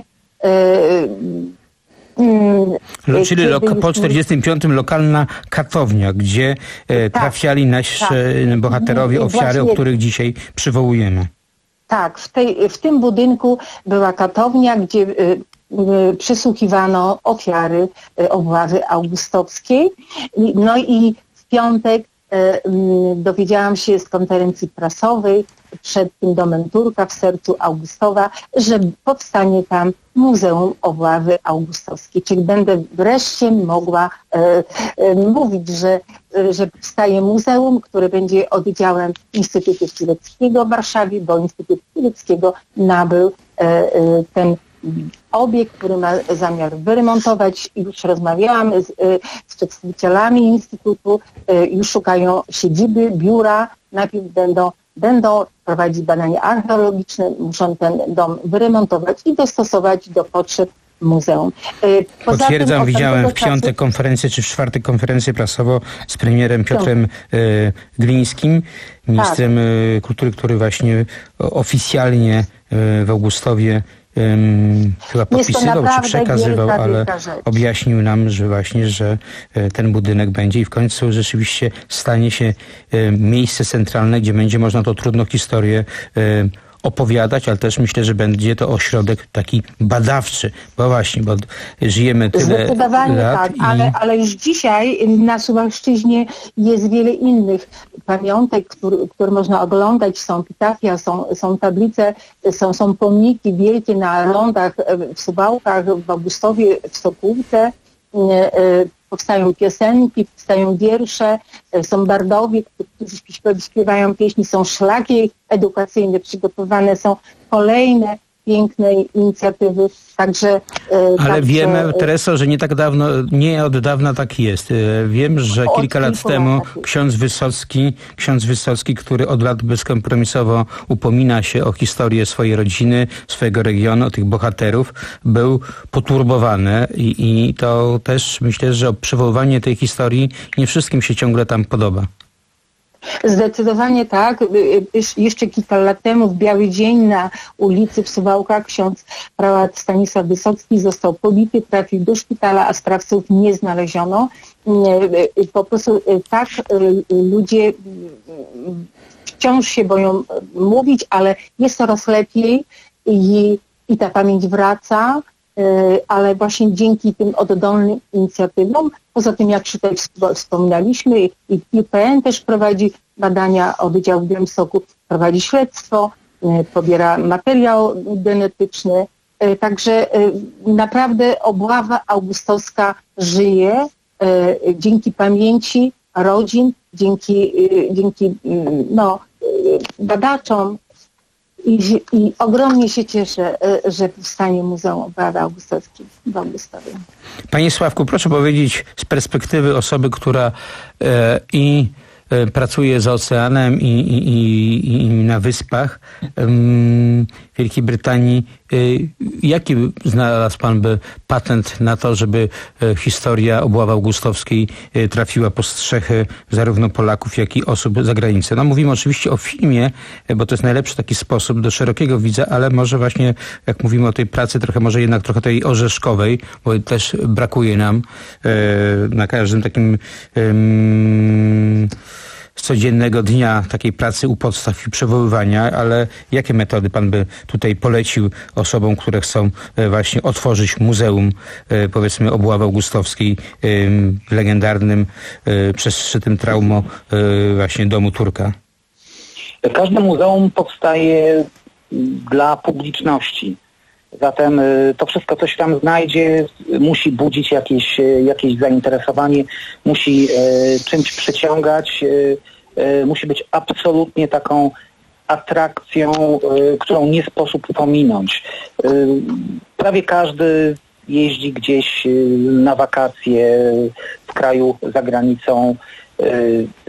Hmm, Czyli lo, po tysiąc dziewięćset czterdziestym piątym lokalna katownia, gdzie e, tak, trafiali nasi tak. bohaterowie, ofiary, Właśnie, o których dzisiaj przywołujemy. Tak, w, tej, w tym budynku była katownia, gdzie y, y, przesłuchiwano ofiary y, obławy augustowskiej. No i w piątek y, y, dowiedziałam się z konferencji prasowej przed tym domem Turka w sercu Augustowa, że powstanie tam Muzeum Obławy Augustowskiej. Czyli będę wreszcie mogła e, e, mówić, że, e, że powstaje muzeum, które będzie oddziałem Instytutu Pileckiego w Warszawie, bo Instytut Pileckiego nabył e, e, ten obiekt, który ma zamiar wyremontować. Już rozmawiałam z, z przedstawicielami Instytutu, e, już szukają siedziby, biura, najpierw będą Będą prowadzić badania archeologiczne, muszą ten dom wyremontować i dostosować do potrzeb muzeum. Poza Potwierdzam, tym, widziałem w piątek czasu... konferencję, czy w czwartek konferencję prasową z premierem Piotrem e, Glińskim, ministrem tak. kultury, który właśnie oficjalnie e, w Augustowie Um, chyba podpisywał czy przekazywał, ale objaśnił nam, że właśnie, że e, ten budynek będzie i w końcu rzeczywiście stanie się e, miejsce centralne, gdzie będzie można tą trudną historię e, opowiadać, ale też myślę, że będzie to ośrodek taki badawczy, bo właśnie, bo żyjemy tyle Zdecydowanie lat tak, i... ale, ale już dzisiaj na Suwalszczyźnie jest wiele innych pamiątek, które, które można oglądać. Są pitafia, są, są tablice, są, są pomniki wielkie na rondach w Suwałkach, w Augustowie, w Sokółce. Powstają piosenki, powstają wiersze, są bardowie, którzy śpiewają pieśni, są szlaki edukacyjne przygotowane, są kolejne piękne inicjatywy, także... Ale także, wiemy, Tereso, że nie tak dawno, nie od dawna tak jest. Wiem, że kilka lat temu ksiądz Wysocki, ksiądz Wysocki, który od lat bezkompromisowo upomina się o historię swojej rodziny, swojego regionu, o tych bohaterów, był poturbowany i, i to też myślę, że przywoływanie tej historii nie wszystkim się ciągle tam podoba. Zdecydowanie tak. Jeszcze kilka lat temu w Biały Dzień na ulicy w Suwałkach ksiądz prałat Stanisław Wysocki został pobity, trafił do szpitala, a sprawców nie znaleziono. Po prostu tak ludzie wciąż się boją mówić, ale jest coraz lepiej i, i ta pamięć wraca. Ale właśnie dzięki tym oddolnym inicjatywom, poza tym jak tutaj wspominaliśmy i I P N też prowadzi badania, oddział w Białymstoku prowadzi śledztwo, pobiera materiał genetyczny, także naprawdę obława augustowska żyje dzięki pamięci rodzin, dzięki, dzięki no, badaczom. I, I ogromnie się cieszę, że powstanie Muzeum Obławy Augustowskiej w Augustowie. Panie Sławku, proszę powiedzieć z perspektywy osoby, która e, i e, pracuje za oceanem i, i, i, i na wyspach um, Wielkiej Brytanii, e, jaki znalazł pan by patent na to, żeby e, historia obławy augustowskiej e, trafiła pod strzechy zarówno Polaków, jak i osób za granicę? No mówimy oczywiście o filmie, e, bo to jest najlepszy taki sposób do szerokiego widza, ale może właśnie, jak mówimy o tej pracy, trochę może jednak trochę tej orzeszkowej, bo też brakuje nam e, na każdym takim e, z codziennego dnia takiej pracy u podstaw i przywoływania, ale jakie metody pan by tutaj polecił osobom, które chcą właśnie otworzyć muzeum, powiedzmy, obławy augustowskiej w legendarnym, przeszytym traumą właśnie domu Turka? Każde muzeum powstaje dla publiczności. Zatem to wszystko, co się tam znajdzie, musi budzić jakieś, jakieś zainteresowanie, musi e, czymś przyciągać, e, e, musi być absolutnie taką atrakcją, e, którą nie sposób pominąć. E, prawie każdy jeździ gdzieś na wakacje w kraju, za granicą. E,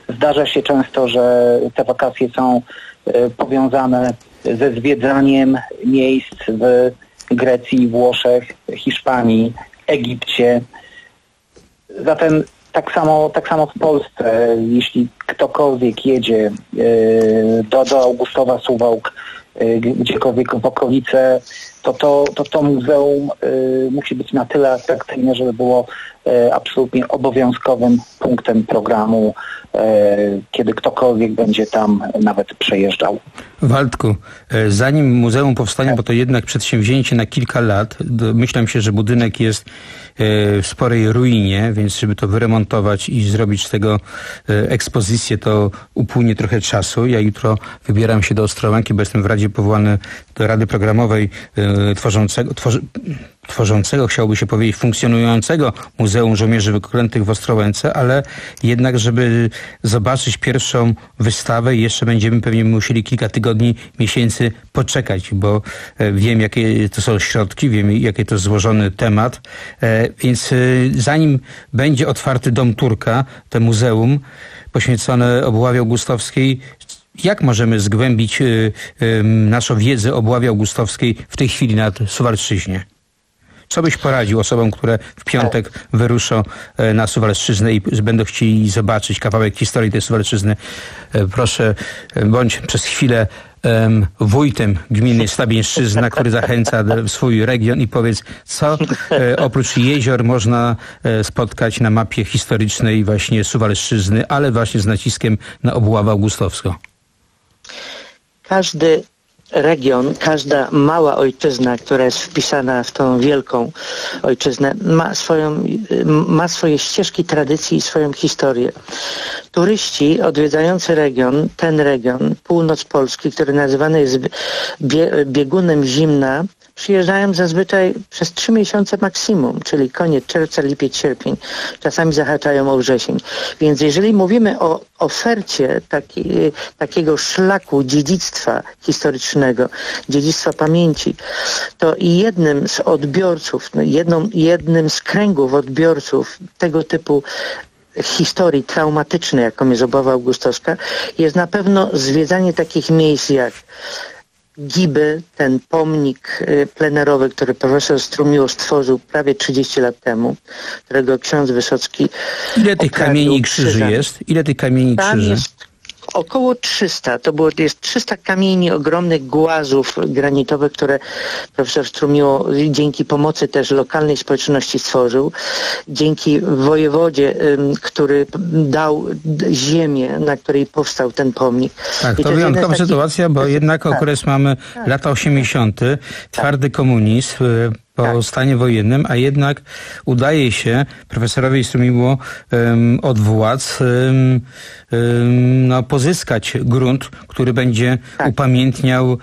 Zdarza się często, że te wakacje są powiązane ze zwiedzaniem miejsc w Grecji, Włoszech, Hiszpanii, Egipcie. Zatem tak samo, tak samo w Polsce, jeśli ktokolwiek jedzie do, do Augustowa, Suwałk, gdziekolwiek w okolice, to to, to, to muzeum y, musi być na tyle atrakcyjne, żeby było y, absolutnie obowiązkowym punktem programu, y, kiedy ktokolwiek będzie tam nawet przejeżdżał. Waldku, zanim muzeum powstanie, bo to jednak przedsięwzięcie na kilka lat, myślę się, że budynek jest w sporej ruinie, więc żeby to wyremontować i zrobić z tego ekspozycję, to upłynie trochę czasu. Ja jutro wybieram się do Ostrołęki, bo jestem w Radzie powołany do Rady Programowej tworzącego, tworzy, tworzącego, chciałoby się powiedzieć, funkcjonującego Muzeum Żołnierzy Wyklętych w Ostrołęce, ale jednak, żeby zobaczyć pierwszą wystawę, jeszcze będziemy pewnie musieli kilka tygodni, miesięcy poczekać, bo wiem, jakie to są środki, wiem, jaki to złożony temat, więc zanim będzie otwarty Dom Turka, to muzeum poświęcone obławie augustowskiej, jak możemy zgłębić y, y, naszą wiedzę o obławie augustowskiej w tej chwili na Suwalszczyźnie? Co byś poradził osobom, które w piątek wyruszą na Suwalszczyznę i będą chcieli zobaczyć kawałek historii tej Suwalszczyzny? Proszę, bądź przez chwilę um, wójtem gminy Stabieńszczyzna, który zachęca swój region i powiedz, co e, oprócz jezior można e, spotkać na mapie historycznej właśnie Suwalszczyzny, ale właśnie z naciskiem na obławę augustowską. Każdy region, każda mała ojczyzna, która jest wpisana w tą wielką ojczyznę, ma, swoją, ma swoje ścieżki tradycji i swoją historię. Turyści odwiedzający region, ten region, północ Polski, który nazywany jest bie, biegunem zimna, przyjeżdżają zazwyczaj przez trzy miesiące maksimum, czyli koniec czerwca, lipiec, sierpień. Czasami zahaczają o wrzesień. Więc jeżeli mówimy o ofercie taki, takiego szlaku dziedzictwa historycznego, dziedzictwa pamięci, to i jednym z odbiorców, jedną, jednym z kręgów odbiorców tego typu historii traumatycznej, jaką jest obława augustowska, jest na pewno zwiedzanie takich miejsc jak Giby, ten pomnik plenerowy, który profesor Strumiło stworzył prawie trzydzieści lat temu, którego ksiądz Wysocki Ile tych kamieni i krzyży jest? Ile tych kamieni i krzyży? Jest około trzysta. To było, jest trzysta kamieni, ogromnych głazów granitowych, które profesor Strumiło dzięki pomocy też lokalnej społeczności stworzył. Dzięki wojewodzie, który dał ziemię, na której powstał ten pomnik. Tak, to wyjątkowa taki... sytuacja, bo jednak tak, okres mamy tak, lata osiemdziesiąte, twardy komunizm po tak. stanie wojennym, a jednak udaje się profesorowi Strumiło um, od władz um, um, no, pozyskać grunt, który będzie tak. upamiętniał um,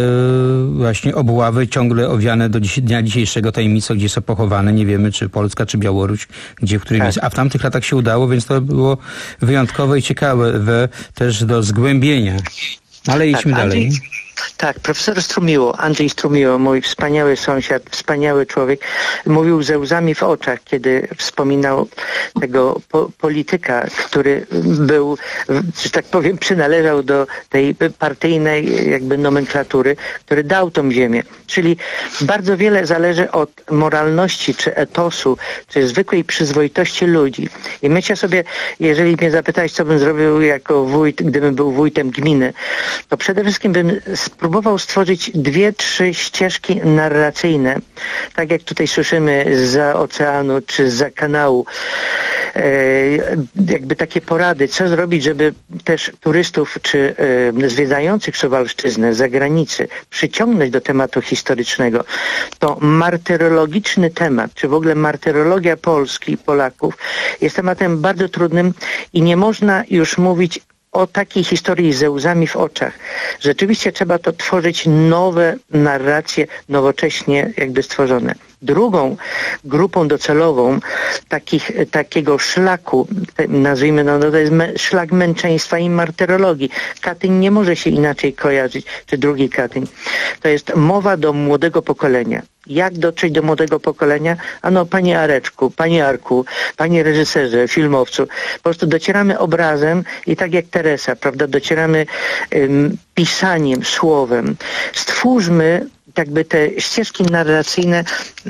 właśnie obławy ciągle owiane do dziś, dnia dzisiejszego tajemnicą, gdzie są pochowane. Nie wiemy, czy Polska, czy Białoruś, gdzie w którym tak. jest. A w tamtych latach się udało, więc to było wyjątkowe i ciekawe we, też do zgłębienia. Ale idźmy tak, dalej. Andrzej, tak, profesor Strumiło, Andrzej Strumiło, mój wspaniały sąsiad, wspaniały człowiek, mówił ze łzami w oczach, kiedy wspominał tego po, polityka, który był, że tak powiem, przynależał do tej partyjnej jakby nomenklatury, który dał tą ziemię. Czyli bardzo wiele zależy od moralności, czy etosu, czy zwykłej przyzwoitości ludzi. I myślę sobie, jeżeli mnie zapytać, co bym zrobił jako wójt, gdybym był wójtem gminy, to przede wszystkim bym spróbował stworzyć dwie, trzy ścieżki narracyjne, tak jak tutaj słyszymy zza oceanu czy zza kanału. E, jakby takie porady, co zrobić, żeby też turystów czy e, zwiedzających Suwalszczyznę z zagranicy przyciągnąć do tematu historycznego. To martyrologiczny temat, czy w ogóle martyrologia Polski i Polaków jest tematem bardzo trudnym i nie można już mówić o takiej historii ze łzami w oczach. Rzeczywiście trzeba to tworzyć nowe narracje, nowocześnie jakby stworzone. Drugą grupą docelową takich, takiego szlaku, nazwijmy no, no to jest me, szlak męczeństwa i martyrologii. Katyń nie może się inaczej kojarzyć, czy drugi Katyń. To jest mowa do młodego pokolenia. Jak dotrzeć do młodego pokolenia? Ano, panie Areczku, panie Arku, panie reżyserze, filmowcu, po prostu docieramy obrazem i tak jak Teresa, prawda, docieramy um, pisaniem, słowem. Stwórzmy jakby te ścieżki narracyjne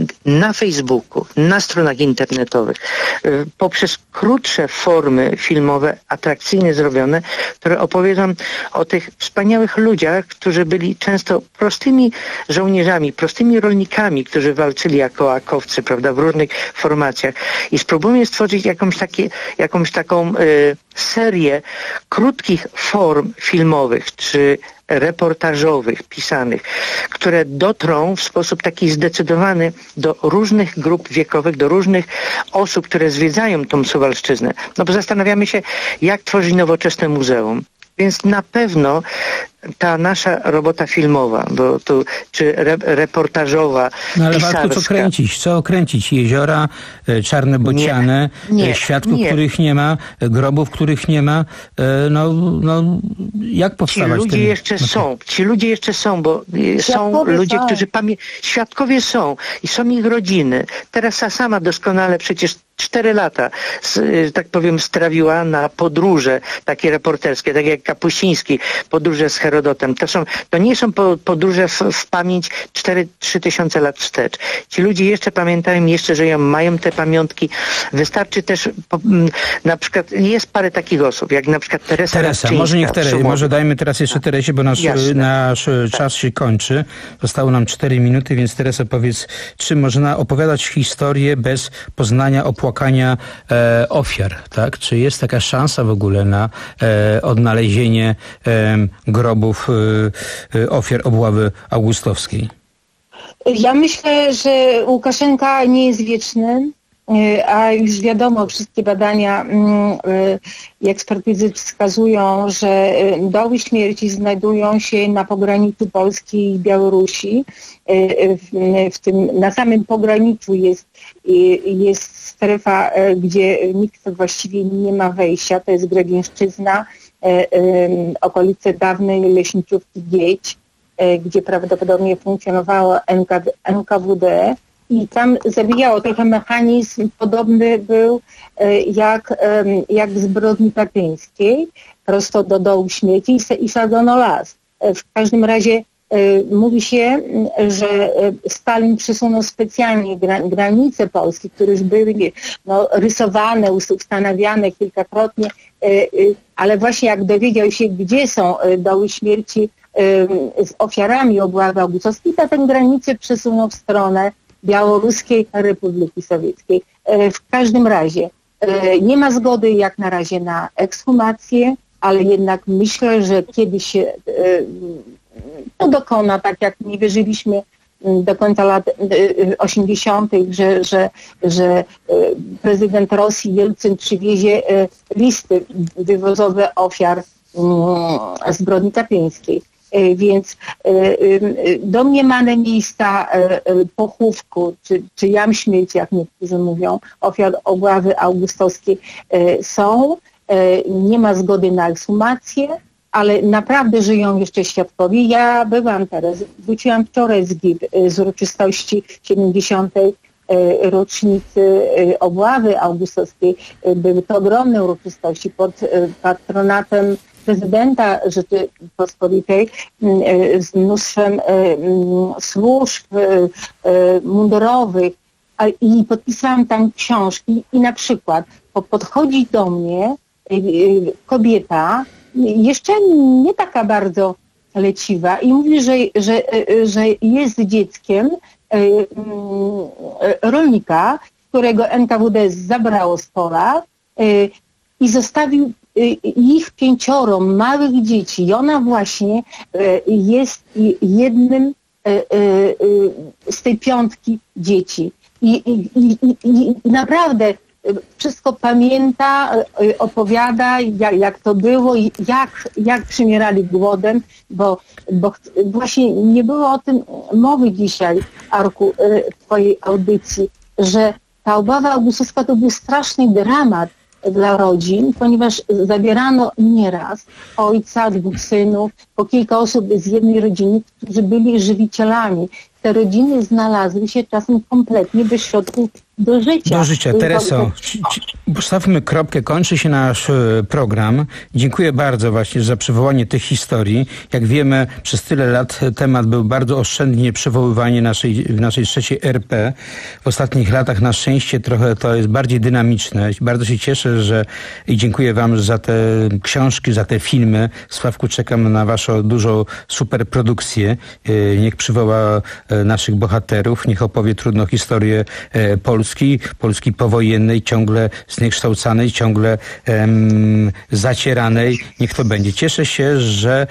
na Facebooku, na stronach internetowych, poprzez krótsze formy filmowe, atrakcyjnie zrobione, które opowiadam o tych wspaniałych ludziach, którzy byli często prostymi żołnierzami, prostymi rolnikami, którzy walczyli jako akowcy, prawda, w różnych formacjach. I spróbujmy stworzyć jakąś, takie, jakąś taką y, serię krótkich form filmowych, czy reportażowych, pisanych, które dotrą w sposób taki zdecydowany do różnych grup wiekowych, do różnych osób, które zwiedzają tą Suwalszczyznę. No bo zastanawiamy się, jak tworzyć nowoczesne muzeum. Więc na pewno ta nasza robota filmowa, bo tu, czy re, reportażowa, no ale pisarska. warto co kręcić, co kręcić? Jeziora, czarne bociany, nie, nie, światków, nie. których nie ma, grobów, których nie ma. No, no jak powstawać? Ci ludzie ten... jeszcze no, są, ci ludzie jeszcze są, bo są ludzie, są. którzy pamiętają, świadkowie są i są ich rodziny. Teresa sama doskonale przecież cztery lata, tak powiem, strawiła na podróże takie reporterskie, tak jak Kapuściński, podróże z Herodotem. To, są, to nie są podróże w, w pamięć cztery trzy tysiące lat wstecz. Ci ludzie jeszcze pamiętają, jeszcze żyją, mają te pamiątki. Wystarczy też, na przykład, jest parę takich osób, jak na przykład Teresa Teresa, może niech Teresie, może dajmy teraz jeszcze Teresie, bo nasz, nasz czas się kończy. Zostało nam cztery minuty, więc Teresa, powiedz, czy można opowiadać historię bez poznania opłakania e, ofiar, tak? Czy jest taka szansa w ogóle na e, odnalezienie e, grobów e, e, ofiar obławy augustowskiej? Ja myślę, że Łukaszenka nie jest wieczny, a już wiadomo, wszystkie badania i ekspertyzy wskazują, że doły śmierci znajdują się na pograniczu Polski i Białorusi. W tym, na samym pograniczu jest, jest strefa, gdzie nikt właściwie nie ma wejścia, to jest Gregińszczyzna, okolice dawnej leśniczówki Gieć, gdzie prawdopodobnie funkcjonowało N K W D. I tam zabijało. Trochę mechanizm podobny był jak, jak w zbrodni katyńskiej, prosto do dołu śmieci i sadzono las. W każdym razie mówi się, że Stalin przesunął specjalnie granice Polski, które już były no, rysowane, ustanawiane kilkakrotnie, ale właśnie jak dowiedział się, gdzie są doły śmierci z ofiarami obławy augustowskiej, to tę granicę przesunął w stronę Białoruskiej Republiki Sowieckiej. W każdym razie nie ma zgody jak na razie na ekshumację, ale jednak myślę, że kiedyś się to dokona, tak jak nie wierzyliśmy do końca lat osiemdziesiątych, że, że, że prezydent Rosji Jelcyn przywiezie listy wywozowe ofiar zbrodni katyńskiej. Więc domniemane miejsca pochówku, czy, czy jam śmierci, jak niektórzy mówią, ofiar obławy augustowskiej są. Nie ma zgody na ekshumację, ale naprawdę żyją jeszcze świadkowie. Ja byłam teraz, wróciłam wczoraj z G I B, z uroczystości siedemdziesiątej rocznicy obławy augustowskiej. Były to ogromne uroczystości pod patronatem prezydenta Rzeczypospolitej z mnóstwem służb mundurowych i podpisałam tam książki i na przykład podchodzi do mnie kobieta, jeszcze nie taka bardzo leciwa i mówi, że, że, że jest dzieckiem rolnika, którego N K W D zabrało z pola i zostawił ich pięcioro małych dzieci i ona właśnie jest jednym z tej piątki dzieci. I, i, i, i naprawdę wszystko pamięta, opowiada, jak, jak to było i jak, jak przymierali głodem, bo, bo właśnie nie było o tym mowy dzisiaj, Arku, w twojej audycji, że ta obawa augustowska to był straszny dramat dla rodzin, ponieważ zabierano nieraz ojca, dwóch synów, po kilka osób z jednej rodziny, którzy byli żywicielami. Te rodziny znalazły się czasem kompletnie bez środków do życia. Do życia. Tereso, postawmy kropkę, kończy się nasz program. Dziękuję bardzo właśnie za przywołanie tych historii. Jak wiemy, przez tyle lat temat był bardzo oszczędnie przywoływany naszej, w naszej trzeciej R P. W ostatnich latach na szczęście trochę to jest bardziej dynamiczne. Bardzo się cieszę, że i dziękuję wam za te książki, za te filmy. Sławku, czekam na waszą dużą superprodukcję. Niech przywoła naszych bohaterów, niech opowie trudną historię Polski. Polski, Polski powojennej, ciągle zniekształcanej, ciągle em, zacieranej. Niech to będzie. Cieszę się, że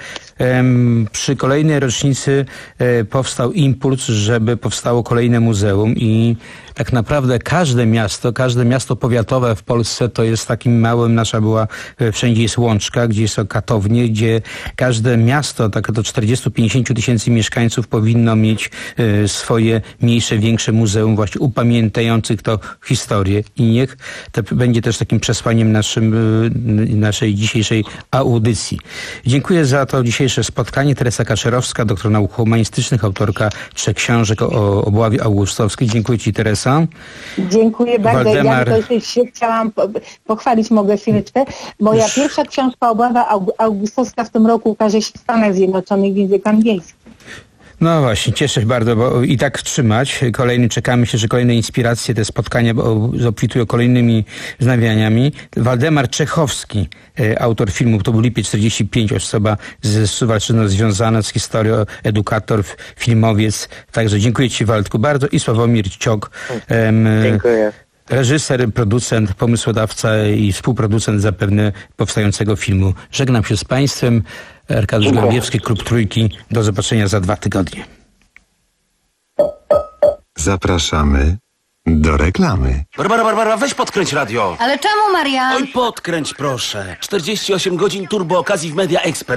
em, przy kolejnej rocznicy e, powstał impuls, żeby powstało kolejne muzeum i tak naprawdę każde miasto, każde miasto powiatowe w Polsce to jest takim małym, nasza była, wszędzie jest Łączka, gdzie są katownie, gdzie każde miasto, takie do czterdziestu do pięćdziesięciu tysięcy mieszkańców powinno mieć y, swoje mniejsze, większe muzeum właśnie upamiętających to historię i niech to będzie też takim przesłaniem naszym, y, naszej dzisiejszej audycji. Dziękuję za to dzisiejsze spotkanie. Teresa Kaczerowska, doktor nauk humanistycznych, autorka trzech książek o obławie augustowskiej. Dziękuję ci, Teresa. Dziękuję bardzo. Waldemar... Ja to się chciałam pochwalić, mogę chwileczkę. Moja Już... pierwsza książka Obława augustowska w tym roku ukaże się w Stanach Zjednoczonych w języku angielskim. No właśnie, cieszę się bardzo, bo i tak trzymać. Kolejny, czekamy się, że kolejne inspiracje, te spotkania obfitują kolejnymi wznawianiami. Waldemar Czechowski, autor filmu, to był Lipiec czterdzieści pięć, osoba z Suwalszczyzną związana z historią, edukator, filmowiec. Także dziękuję ci, Waldku, bardzo i Sławomir Ciok. Dziękuję. Reżyser, producent, pomysłodawca i współproducent zapewne powstającego filmu. Żegnam się z państwem. Arkadiusz Głębiewski, Klub Trójki. Do zobaczenia za dwa tygodnie. Zapraszamy do reklamy. Barbara, Barbara, weź podkręć radio. Ale czemu, Marian? Oj, podkręć proszę. czterdzieści osiem godzin turbo okazji w Media Expert.